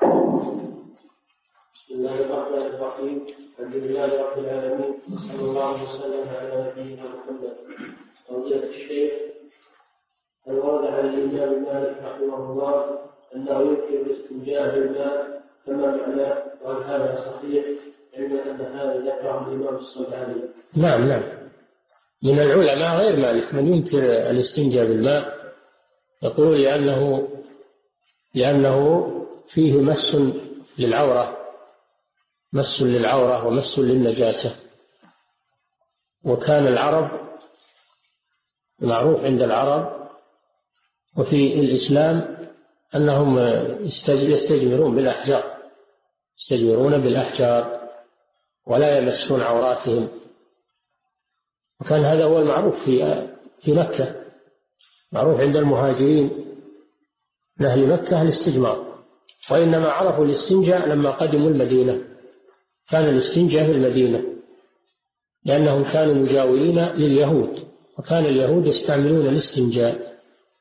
بسم الله الرحمن الرحيم، الحمد لله رب العالمين، وصلى الله وسلم على نبينا محمد. فضيلة الشيخ، هل ورد عن الإمام مالك رحمه الله أنه يمكن الاستنجاء بالماء كما معناه، وهل هذا صحيح؟ علما أن هذا ذكره الإمام الصنعاني. نعم نعم، من العلماء غير مالك من ينكر الاستنجاء بالماء، يقول لأنه لأنه فيه مس للعورة مس للعورة ومس للنجاسة، وكان العرب معروف عند العرب وفي الإسلام أنهم يستجمرون بالأحجار يستجمرون بالأحجار ولا يمسون عوراتهم، وكان هذا هو المعروف في في مكة، معروف عند المهاجرين من أهل مكة الاستجمار، وإنما عرفوا الاستنجاء لما قدموا المدينة، كان الاستنجاء في المدينة لأنهم كانوا مجاورين لليهود، وكان اليهود يستعملون الاستنجاء،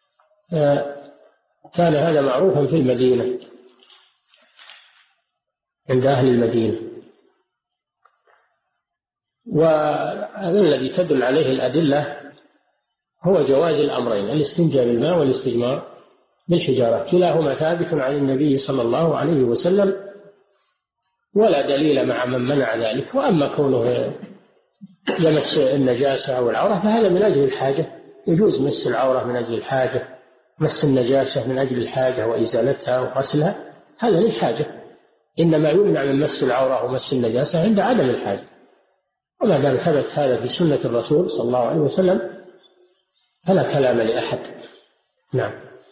كان هذا معروفا في المدينة عند أهل المدينة. والذي تدل عليه الأدلة هو جواز الأمرين، الاستنجاء بالماء والاستجمار بالحجارة، كلاهما ثابت عن النبي صلى الله عليه وسلم، ولا دليل مع من منع ذلك. وأما كونه يمس النجاسة أو العورة فهذا من أجل الحاجة، يجوز مس العورة من أجل الحاجة، مس النجاسة من أجل الحاجة وإزالتها وغسلها، هذا للحاجة، إنما يمنع من مس العورة ومس النجاسة عند عدم الحاجة. وما دام ثبت هذا في سنة الرسول صلى الله عليه وسلم فلا كلام لأحد. نعم.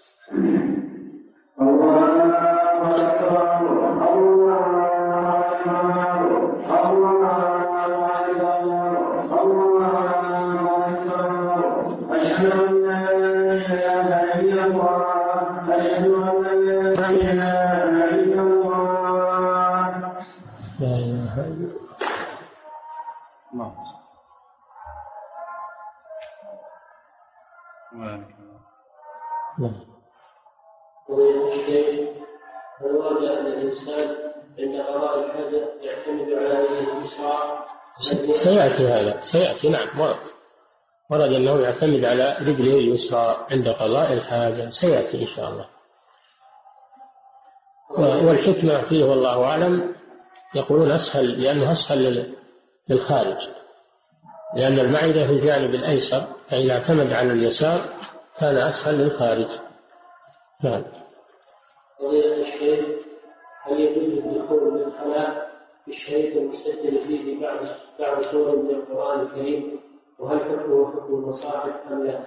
هل ورد أن الإنسان عند قضاء الحاجة يعتمد على يده اليسرى؟ سيأتي هذا سيأتي نعم، ورد ورد أنه يعتمد على رجله اليسرى عند قضاء الحاجة، سيأتي إن شاء الله. والحكمة فيه والله أعلم، يقولون أسهل لأنه أسهل للخارج، لأن المعدة في الجانب الأيسر، فإذا اعتمد على اليسار كان أسهل للخارج. نعم. فضيلة الشيخ، هل يجوز الدخول للخلاء بالشريط المسجل فيه بعض بعض سور من القرآن الكريم، وهل حكمه حكم المصاحف أم لا؟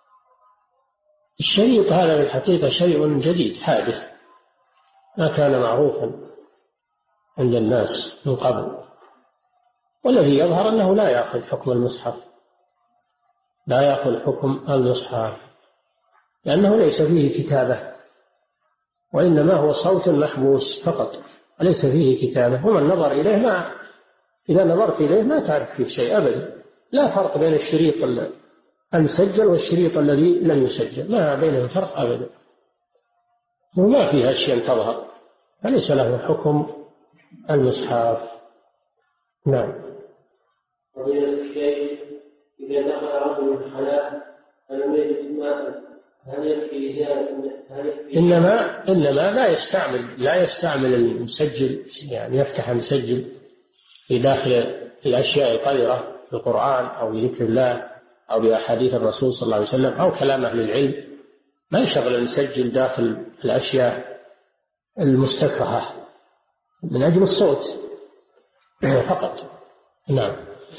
الشريط هذا في الحقيقة شيء جديد حادث، ما كان معروفا عند الناس من قبل، والذي يظهر أنه لا يأخذ حكم المصحف، لا يأخذ حكم المصحف، لأنه ليس فيه كتابة، وإنما هو صوت محبوس فقط، وليس فيه كتابة. ومن نظر إليه ما إذا نظرت إليه ما تعرف فيه شيء أبدا، لا فرق بين الشريط المسجل والشريط الذي لم يسجل، ما بينهم فرق أبدا، وما فيها أشياء تظهر، فليس له حكم المصحف. نعم. فضيلة الشيخ، إذا دخل رجل الخلاء فلم يجد ماء هل يكفي إزالة؟ إنما إنما لا يستعمل لا يستعمل المسجل، يعني يفتح المسجل في داخل الأشياء القذرة في القرآن أو بذكر الله أو بأحاديث الرسول صلى الله عليه وسلم أو كلام أهل العلم، ما يشغل المسجل داخل الأشياء المستكرهة من أجل الصوت فقط. نعم.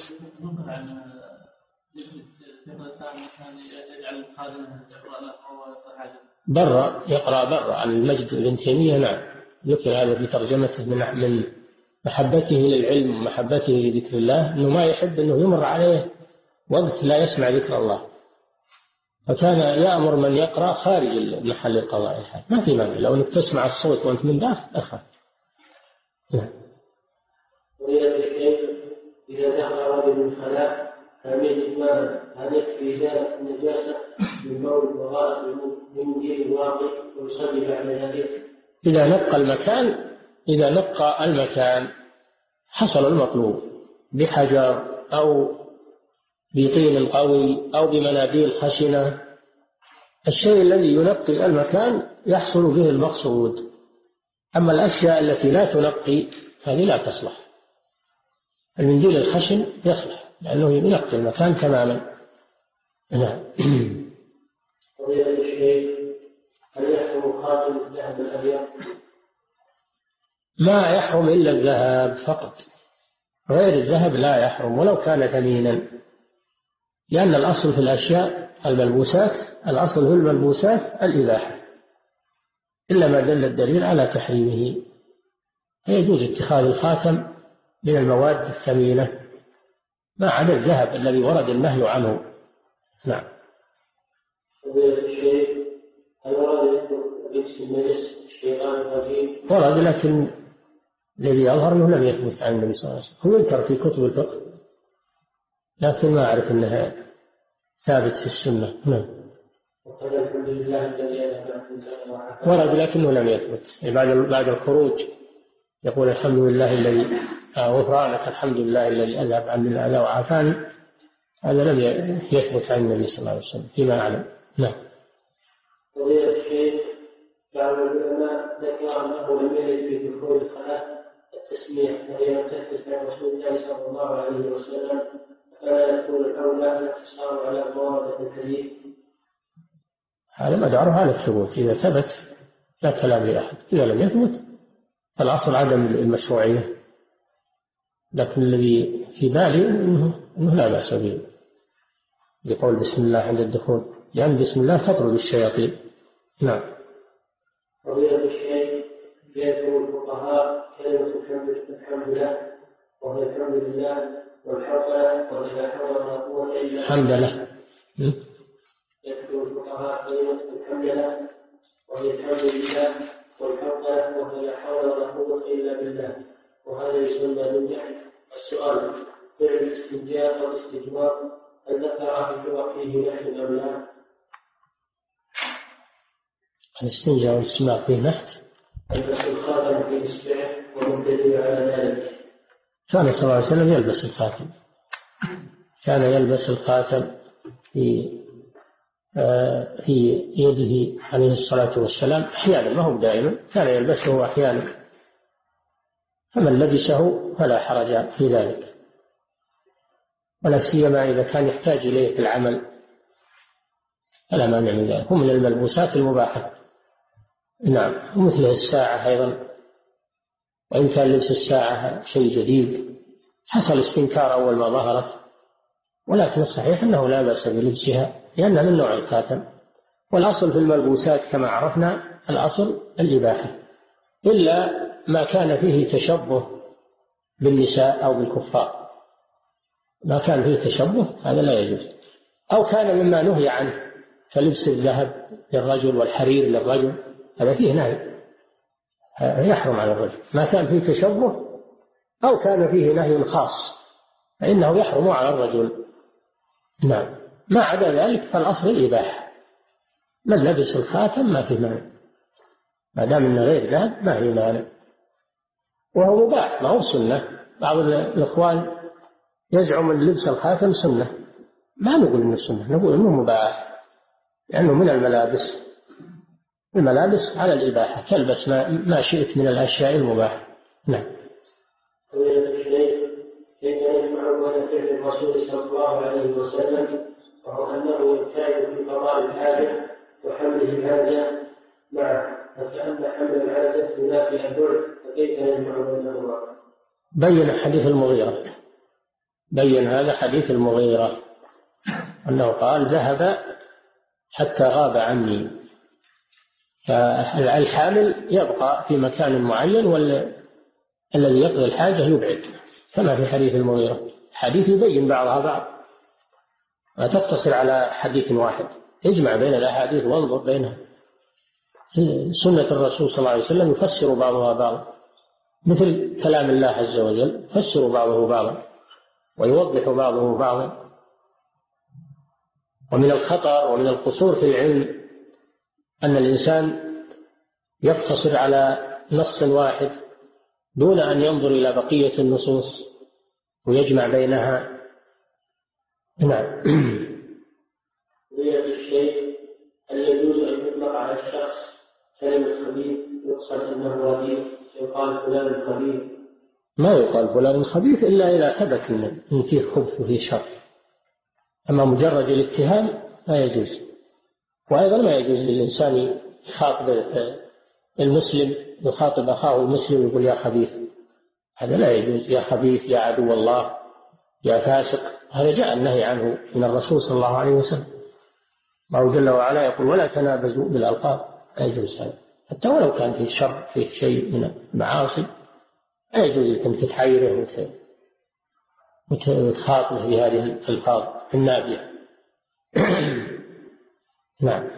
برا يقرأ برا عن المجد بن تيمية، نعم، ذكر هذا في ترجمته من من محبته للعلم ومحبته لذكر الله، أنه ما يحب أنه يمر عليه وقت لا يسمع ذكر الله، فكان يأمر من يقرأ خارج محل القضاء الحاجة، ما في مانع لو أنك تسمع الصوت وأنت من داخل أخر. نعم. إذا دخل رجل الخلاء فلم يجد ماء هل يكفي إزالة النجاسة من بول وغائط بمنديل الواقي ويصلي بعد ذلك؟ إذا نقى المكان إذا نقى المكان حصل المطلوب بحجر أو بطين قوي أو بمناديل خشنة، الشيء الذي ينقي المكان يحصل به المقصود. أما الأشياء التي لا تنقي هذه لا تصلح. المنديل الخشن يصلح لأنه ينقي المكان تماما. نعم. فضيلة الشيخ، هل يحرم خاتم الذهب الأبيض؟ ما يحرم إلا الذهب فقط، غير الذهب لا يحرم ولو كان ثمينا، لأن الأصل في الأشياء الملبوسات الأصل في الملبوسات الإباحة إلا ما دل الدليل على تحريمه، فيجوز اتخاذ الخاتم من المواد الثمينة ما عدا الذهب الذي ورد النهي عنه. نعم. فضيلة الشيخ، هل ورد لبس الملس الشيطان الرجيم؟ ورد، لكن الذي يظهر أنه لم يثبت عن النبي صلى الله عليه وسلم. هو يذكر في كتب الفقه لكن ما أعرف أنها ثابت في السنة. نعم. الحمد لله الذي ورد لكنه لم يثبت. بعد بعد الخروج يقول الحمد لله الذي غفرانك الحمد لله الذي أذهب عني الأذى وعافاني، هذا لم يثبت عن النبي صلى الله عليه وسلم فيما أعلم. نعم. فضيلة الشيخ، بعض العلماء ذكر أنه لم يرد في دخول الخلاء التسميح وهي لم تثبت عن رسول الله صلى الله عليه وسلم، فلا يكون الأولى الاقتصار على موارد الحديث؟ هذا مداره على الثبوت، إذا ثبت لا كلام لأحد، إذا لم يثبت فالأصل عدم المشروعية، لكن الذي في بالي إنه, إنه لا بأس به بقول بسم الله عند الدخول، لأن يعني بسم الله تطرد الشياطين. نعم. فضيلة الشيخ، يذكر الفقهاء كلمة الحمد لله وهي الحمد لله والحمد ولا حول ولا قوة إلا بالله. الحمد لله. يذكر الفقهاء كلمة الحمد لله وهي الحمد لله والحمد وهي لا حول ولا قوة إلا بالله، وهذا يسمى بالجهل. السؤال: فعل الاستنجاء والاستجمار هل ذكر في وقته نحن أم لا؟ الاستنجاء والاستجمار فيه نحت. يلبس الخاتم في إصبعه ومن على ذلك؟ كان صلى الله عليه وسلم يلبس الخاتم، كان يلبس الخاتم في آه في يده عليه الصلاة والسلام أحيانا، ما هو دائما، كان يلبسه أحيانا، فمن لبسه فلا حرج في ذلك، ولا سيما إذا كان يحتاج إليه في العمل فلا مانع من ذلك. هم من الملبوسات المباحة. نعم. ومثل الساعة أيضا، وإن كان لبس الساعة شيء جديد حصل استنكار أول ما ظهرت، ولكن الصحيح أنه لا بأس بلبسها لأنها من نوع الخاتم. والأصل في الملبوسات كما عرفنا الأصل الإباحة، إلا ما كان فيه تشبه بالنساء أو بالكفار، ما كان فيه تشبه هذا لا يجوز، أو كان مما نهي عنه كلبس الذهب للرجل والحرير للرجل، هذا فيه نهي يحرم على الرجل. ما كان فيه تشبه أو كان فيه نهي خاص فإنه يحرم على الرجل. نعم. ما عدا ذلك فالأصل الإباحة. من لبس الخاتم ما في مانع، ما دام إنه غير ذهب ما في مانع، وهو مباح ما هو سنة. بعض الإخوان يزعم أن لبس الخاتم سنة، ما نقول إنه سنة، نقول إنه مباح لأنه من الملابس، الملابس على الإباحة، تلبس ما, ما شئت من الأشياء المباحة. نعم. كيف يجمع بين فعل الرسول صلى الله عليه وسلم وهو أنه يجتهد في قضاء الحاجة وحمله الحاجة معه، فكأن حمل الحاجة ينافي البعد، فكيف يجمع بينهما؟ بين حديث المغيرة، بين هذا حديث المغيرة أنه قال ذهب حتى غاب عني، فالحامل يبقى في مكان معين والذي يقضي الحاجة يبعد، كما في حديث المغيرة. حديث يبين بعضها بعض، ما تقتصر على حديث واحد. اجمع بين الأحاديث وانظر بينها. سنة الرسول صلى الله عليه وسلم يفسر بعضها بعضا، مثل كلام الله عز وجل يفسر بعضه بعضا ويوضح بعضه بعضا. ومن الخطر ومن القصور في العلم أن الإنسان يقتصر على نص واحد دون أن ينظر إلى بقية النصوص ويجمع بينها. نعم. غير الشيء هل يجوز أن يطلق على الشخص كلمة خبيث يقصد أنه رديء، يقال فلان خبيث؟ ما يقال فلان خبيث إلا إذا ثبت أن فيه خبث وفيه شر، أما مجرد الاتهام لا يجوز. وأيضا ما يجوز للإنسان يخاطب المسلم، يخاطب أخاه المسلم يقول يا خبيث، هذا لا يجوز. يا خبيث، يا عدو الله، يا فاسق، هذا جاء النهي عنه من الرسول صلى الله عليه وسلم. الله جل وعلا يقول ولا تنابزوا بالألقاب، لا يجوز هذا، حتى ولو كان فيه شر، فيه شيء من المعاصي لا يجوز أن تتحيره وتخاطبه بهذه الألفاظ النابية. نعم.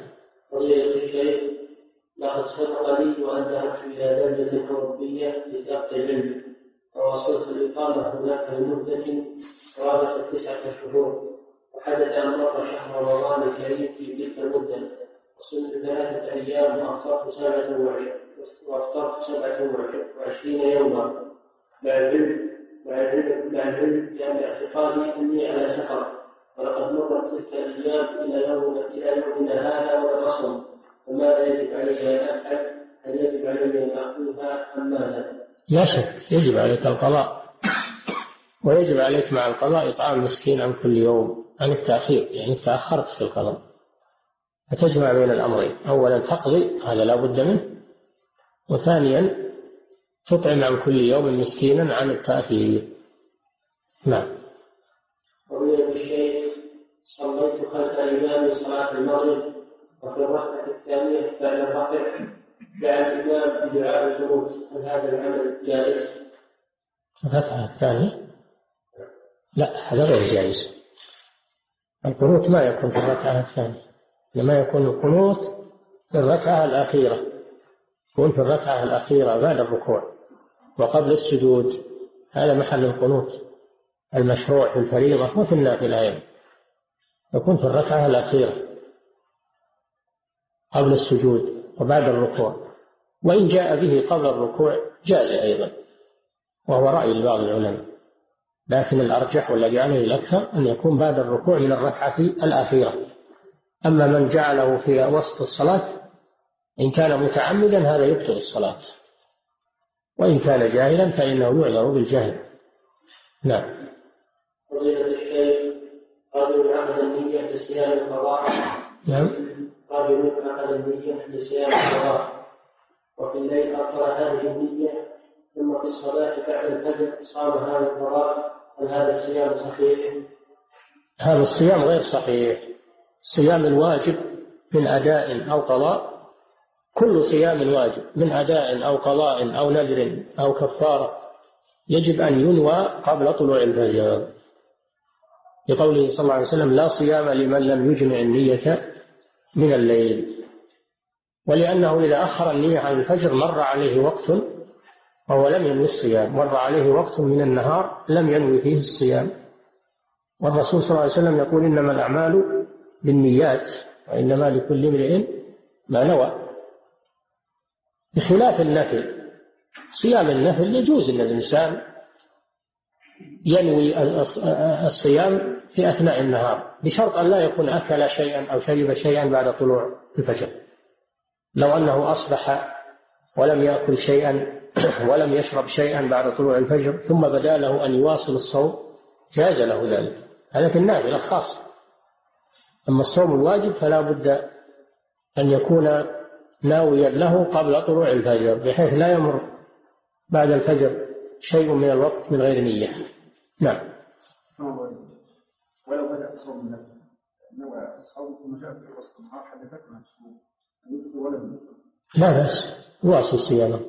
لقد سبق لي وأن ذهبت إلى بلدة أوروبية لتلقي العلم، ووصلت الإقامة هناك لمدة قرابة تسعة شهور، وحدث أن مر شهر رمضان الكريم في تلك المدة، وصمت ثلاثة أيام وأفطرت سبعة سبعة وعشرين يوما، مع العلم مع العلم مع العلم كان اعتقادي أني على سفر، ولقد مرت تلك الأيام إلى يوم إلى يومنا هذا ولا أصم، فماذا يجب علي أن أفعل؟ هل يجب علي أن أقضيها أم ماذا؟ لا شك يجب عليك القضاء، ويجب عليك مع القضاء إطعام مسكين عن كل يوم، عن التأخير، يعني تأخرت في القضاء، فتجمع بين الأمرين، أولا تقضي هذا لا بد منه، وثانيا تطعم عن كل يوم مسكينا عن التأخير. نعم. ومن الشيء صليت خلف الإمام صلاة المغرب، وفي الركعة الثانية بعد الرفع دعا الإمام بدعاء القنوت، هل هذا العمل جائز؟ الركعة الثانية؟ لا، هذا غير جائز. القنوت ما يكون في الركعة الثانية، لما يكون القنوت في الركعة الأخيرة، يكون في الركعة الأخيرة بعد الركوع وقبل السجود، هذا محل القنوت المشروع في الفريضة وفي النافلة أيضا، يكون في الركعة الأخيرة قبل السجود وبعد الركوع، وإن جاء به قبل الركوع جاز أيضا، وهو رأي لبعض العلماء، لكن الأرجح والذي عليه الأكثر أن يكون بعد الركوع من الركعة الأخيرة. أما من جعله في وسط الصلاة إن كان متعمدا هذا يبطل الصلاة، وإن كان جاهلا فإنه يعذر بالجهل. نعم. فضيلة الشيخ، رجل عقد النية لصيام القضاء. نعم. رجل عقد النية لصيام القضاء، وفي الليل أطلع هذه النية، ثم في الصلاة بعد الفجر صام هذا القضاء، هل هذا الصيام صحيح؟ هذا الصيام غير صحيح. الصيام الواجب من أداء أو قضاء، كل صيام واجب من أداء أو قضاء أو نذر أو كفارة يجب أن ينوى قبل طلوع الفجر، لقوله صلى الله عليه وسلم لا صيام لمن لم يجمع النية من الليل، ولأنه إذا أخر النية عن الفجر مر عليه وقت وهو لم ينوي الصيام، مر عليه وقت من النهار لم ينوي فيه الصيام، والرسول صلى الله عليه وسلم يقول إنما الأعمال بالنيات وإنما لكل امرئ ما نوى، بخلاف النفل. صيام النفل يجوز أن الإنسان ينوي الصيام في أثناء النهار بشرط أن لا يكون أكل شيئا أو شرب شيئا بعد طلوع الفجر. لو أنه أصبح ولم يأكل شيئا ولم يشرب شيئا بعد طلوع الفجر ثم بدا له أن يواصل الصوم جاز له ذلك، هذا في النافلة الخاص. أما الصوم الواجب فلا بد أن يكون ناويا له قبل طلوع الفجر، بحيث لا يمر بعد الفجر شيء من الوقت من غير نية. نعم. ولو بدأ صوم النفل نوع الصوم ثم جاء في وسط النهار حدثتنا الصوم ولم لا بأس يواصل صيامه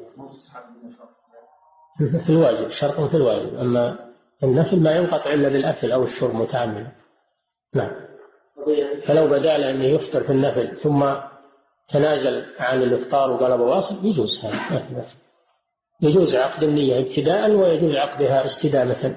في الواجب، شرط في الواجب. أما النفل ما ينقطع إلا بالأكل أو الشرب متعمدا. نعم. فلو بدا له أنه يفطر في النفل ثم تنازل عن الإفطار وقال بواصل يجوز هذا، يجوز عقد النية ابتداء ويجوز عقدها استدامة.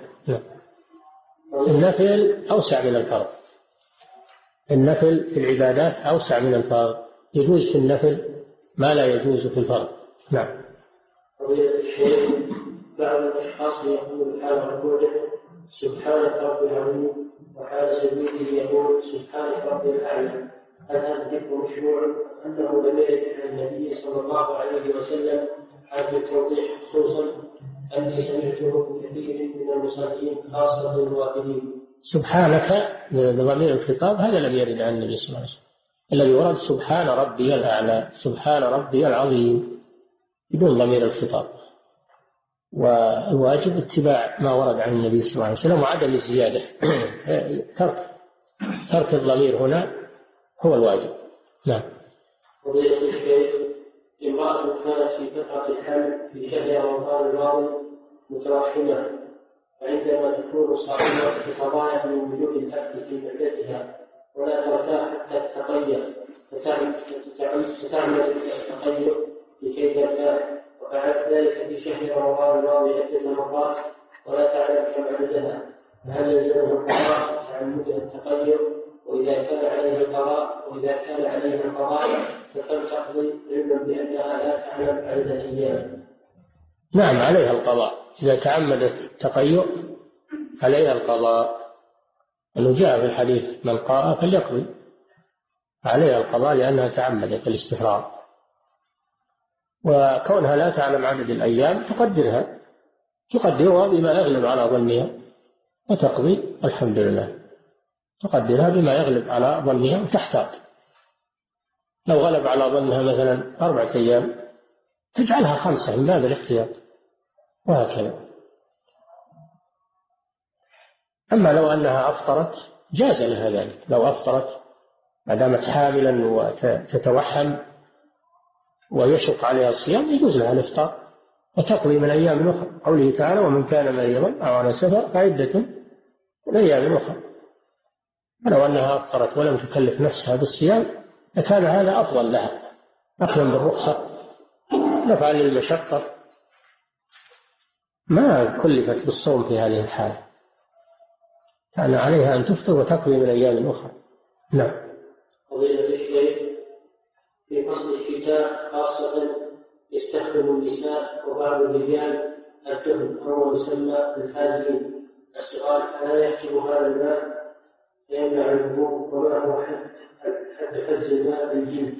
النفل أوسع من الفرض، النفل في العبادات أوسع من الفرض، يجوز في النفل ما لا يجوز في الفرض. نعم. قضية الشيخ، بعض الأشخاص يقول حال ركوعه سبحانك رب العظيم، وحال سجوده يقول سبحانك رب الأعلى، هل هذا الذكر مشروع أنه لم يرد عن النبي صلى الله عليه وسلم حال التوضيح خصوصا أني سمعته من كثير من المصلين خاصة الوافدين؟ سبحانك بضمير الخطاب هذا لم يرد عن النبي صلى الله عليه وسلم، الذي ورد سبحان ربي الأعلى، سبحان ربي العظيم بدون ضمير الخطاب، والواجب اتباع ما ورد عن النبي صلى الله عليه وسلم وعدم الزيادة. ترك ترك الضمير هنا هو الواجب. نعم. فضيلة الشيخ، امرأة كانت في فترة الحمل في شهر رمضان الماضي متوحمة، فعندما تكون صائمة تتضايق من وجود الأكل في معدتها ولا ترتاح حتى تتقيأ، فتعمل التقيؤ لكي ترتاح، وفعلت ذلك في شهر رمضان الماضي عدة مرات ولا تعلم كم عددها، فهل يلزمها القضاء عن مدة التقيؤ؟ وإذا كان عليها القضاء وإذا كان عليها القضاء فكم تقضي علما بأنها لا تعلم عدد الأيام؟ نعم عليها القضاء، إذا تعمدت التقيؤ عليها القضاء، أنه جاء في الحديث من قاء فليقضي، عليها القضاء لأنها تعمدت الاستفراغ، وكونها لا تعلم عدد الأيام تقدرها تقدرها بما يغلب على ظنها وتقضي الحمد لله، تقدرها بما يغلب على ظنها وتحتاط. لو غلب على ظنها مثلا أربعة أيام تجعلها خمسة من باب الاحتياط، وهكذا. أما لو أنها أفطرت جاز لها ذلك، لو أفطرت ما دامت حاملا وتتوحم ويشق عليها الصيام يجوز لها الإفطار وتقضي من أيام أخرى، قوله تعالى ومن كان مريضا أو على سفر فعدة من أيام أخرى. ولو أنها أفطرت ولم تكلف نفسها بالصيام فكان هذا أفضل لها، أخذا بالرخصة نفعا للمشقة، ما كلفت بالصوم في هذه الحالة، كان عليها أن تفطر وتقضي من أيام أخرى. نعم. فضيلة الشيخ، في فصل الشتاء خاصة يستخدم النساء وبعض الرجال الدهن أو يسمى بالحازمين الصغار، ألا يحجب هذا الماء فيمنع الوضوء؟ وما هو حد حجز الماء بالجلد؟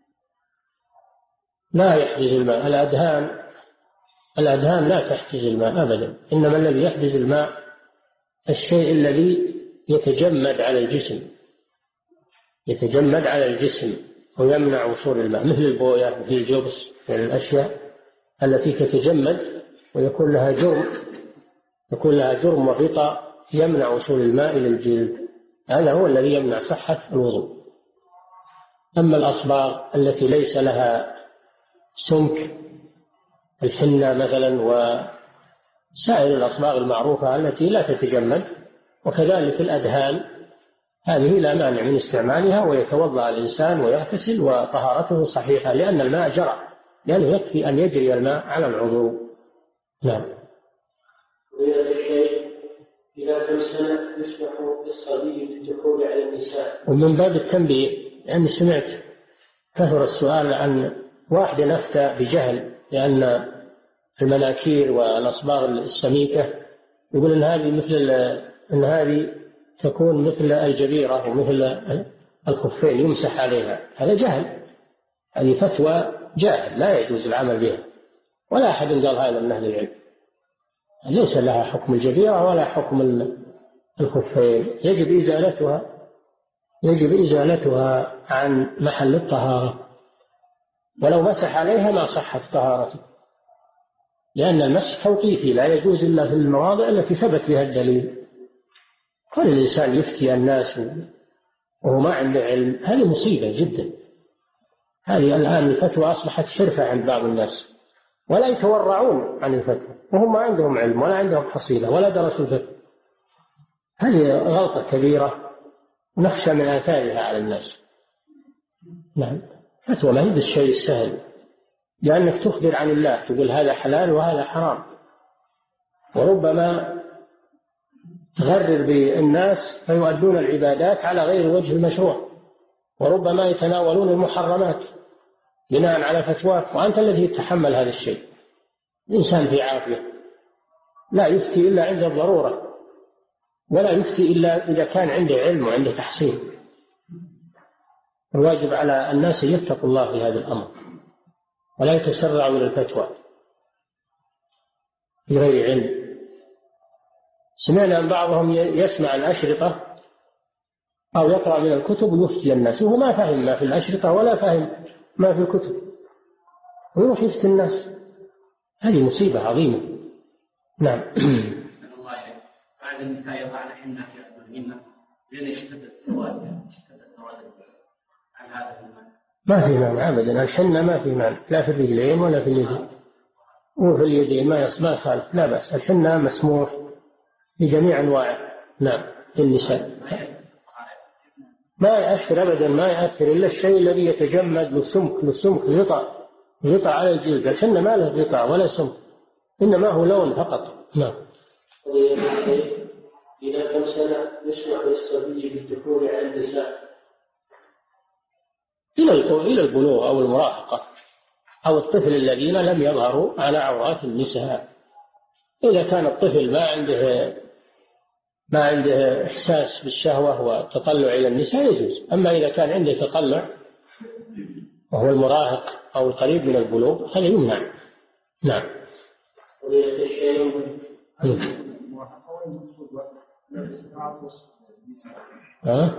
لا يحجز الماء، الأدهان الأدهان لا تحجز الماء أبدا، إنما الذي يحجز الماء الشيء الذي يتجمد على الجسم، يتجمد على الجسم ويمنع وصول الماء، مثل البوية مثل الجبس من الأشياء التي تتجمد ويكون لها جرم يكون لها جرم وغطاء يمنع وصول الماء إلى الجلد، هذا هو الذي يمنع صحة الوضوء. أما الأصباغ التي ليس لها سمك، الحنة مثلا وسائر الأصباغ المعروفة التي لا تتجمد، وكذلك الأدهان، هذه لا مانع من استعمالها، ويتوضأ الإنسان ويغتسل وطهارته صحيحة لأن الماء جرى، لأنه يكفي أن يجري الماء على العضو. نعم. إذا كم سنة يسمح للصبي بالدخول على النساء؟ ومن باب التنبيه، لأني سمعت كثر السؤال عن واحد أفتى بجهل لأن المناكير والأصباغ السميكة يقول إن هذه مثل إن هذه تكون مثل الجبيرة ومثل الخفين يمسح عليها، هذا جهل، هذه فتوى جاهل لا يجوز العمل بها، ولا أحد قال هذا من أهل العلم، ليس لها حكم الجبيرة ولا حكم الخفين، يجب إزالتها يجب إزالتها عن محل الطهارة، ولو مسح عليها ما صحت طهارته، لأن المسح توقيفي لا يجوز إلا في المواضع التي ثبت بها الدليل. كل الإنسان يفتي الناس وهو ما عنده علم، هذه مصيبة جدا. هذه الآن الفتوى أصبحت شرفة عند بعض الناس ولا يتورعون عن الفتوى، وهم ما عندهم علم ولا عندهم حصيلة ولا درسوا الفتوى، هذه غلطة كبيرة ونخشى من آثارها على الناس. نعم، فتوى ما هي بالشيء السهل، لأنك تخبر عن الله، تقول هذا حلال وهذا حرام، وربما تغرر بالناس فيؤدون العبادات على غير وجه المشروع، وربما يتناولون المحرمات بناء على فتواك، وأنت الذي يتحمل هذا الشيء. الإنسان في عافية لا يفتي إلا عند الضرورة، ولا يفتي إلا إذا كان عنده علم وعنده تحصيل. الواجب على الناس يتقوا الله في هذا الأمر ولا يتسرعوا إلى الفتوى بغير علم. سمعنا أن بعضهم يسمع الأشرطة أو يقرأ من الكتب ويفتي الناس وهو ما فهم ما في الأشرطة ولا فهم ما في الكتب، ويروح يفتي الناس. هذه مصيبة عظيمة. نعم. بعد النساء يضعن حنة في أرجلهن لأن يشتد السواد يشتد السواد عن هذا المعنى. ما في مانع أبدا، الحنة ما في مانع، لا في الرجلين ولا في اليدين، وفي اليدين ما ما يخالف، لا بأس. الحنة مسموح بجميع أنواعه. نعم. النساء ما يأثر أبدا، ما يأثر إلا الشيء الذي يتجمد له سمك، له سمك غطاء غطاء على الجلد. الحنة ما له غطاء ولا سمك، إنما هو لون فقط. نعم. إذا كم سنة يسمح للصبي بالدخول على النساء؟ إلى البلوغ أو المراهقة أو الطفل الذين لم يظهروا على عورات النساء. إذا كان الطفل ما عنده ما عنده إحساس بالشهوة وتطلع إلى النساء يجوز. أما إذا كان عنده تطلع وهو المراهق أو القريب من البلوغ هذا يمنع. نعم. ها؟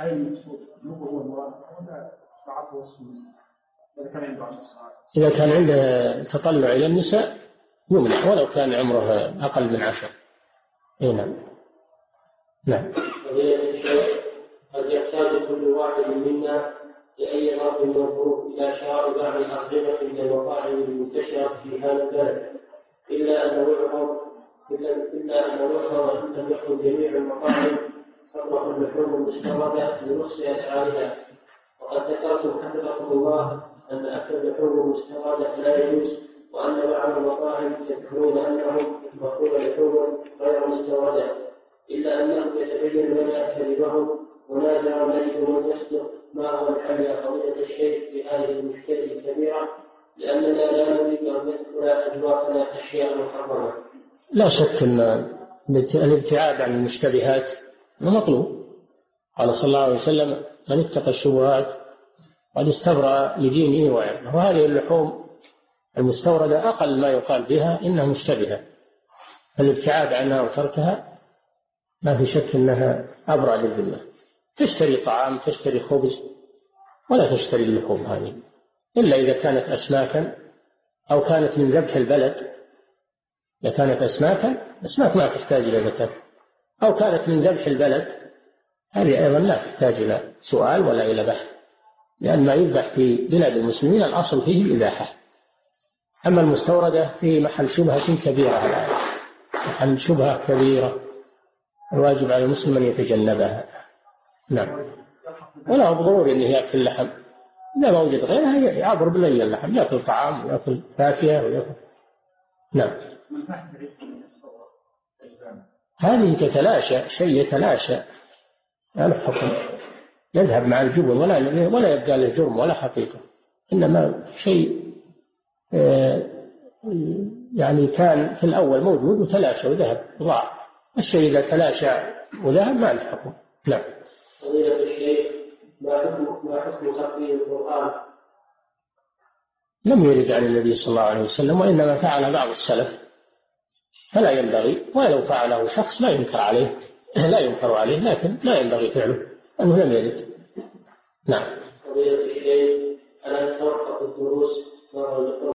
إذا كان عنده تطلع إلى النساء يمنع ولو كان عمره أقل من عشر. إيه نعم. نعم. قد يحتاج كل واحد منا لأي ضرب من الظروف إلى شراء بعض الأطعمة من المطاعم المنتشرة في هذا البلد، إلا أن يعرض إلا أن يعرض أن لم يكن جميع المطاعم تطرح اللحوم المستوردة لنقص أسعارها. وقد ذكرتم حفظكم الله أن أكل اللحوم المستوردة لا يجوز، وأن بعض المطاعم يذكرون أنهم يطبخون لحوم غير مستوردة، إلا أنه يتبين لنا كذبهم ونادر نجد من يصدق. ما هو الحل يا فضيلة الشيخ في هذه المشكلة الكبيرة، لأننا لا نريد أن ندخل أذواقنا أشياء محرمة؟ لا شك أن الابتعاد عن المشتبهات مطلوب. قال صلى الله عليه وسلم: من اتقى الشبهات قد استبرأ لدينه وعرضه. وهذه اللحوم المستوردة أقل ما يقال بها إنها مشتبهة، الابتعاد عنها وتركها ما في شك أنها أبرأ للذمة. تشتري طعام، تشتري خبز، ولا تشتري اللحوم هذه إلا إذا كانت أسماكا أو كانت من ذبح البلد. إذا كانت أسماكا، أسماك ما تحتاج إلى زكاة، أو كانت من ذبح البلد هذه أيضا لا تحتاج إلى سؤال ولا إلى بحث، لأن ما يذبح في بلاد المسلمين الأصل فيه الإباحة. أما المستوردة في محل شبهة كبيرة، محل شبهة كبيرة الواجب على المسلم أن يتجنبها. نعم. ولا ضروري أنه يأكل لحم، إذا ما وجد غيرها يعبر بلي اللحم، يأكل طعام ويأكل فاكهة ويأكل. نعم. هذه تتلاشى، شيء يتلاشى لا له حكم، يذهب مع الجبن ولا ولا يبقى له جرم ولا حقيقة، إنما شيء يعني كان في الأول موجود وتلاشى وذهب ضاع. الشيء إذا تلاشى وذهب ما له حكم. نعم. فضيلة الشيخ، ما حكم ما حكم تقرير القرآن؟ لم يرد عن النبي صلى الله عليه وسلم، وإنما فعل بعض السلف، فلا ينبغي، ولو فعله شخص لا ينكر عليه لا ينكر عليه، لكن لا ينبغي فعله أنه لم يرد. نعم. فضيلة الشيخ، ألا توقف الدروس مرة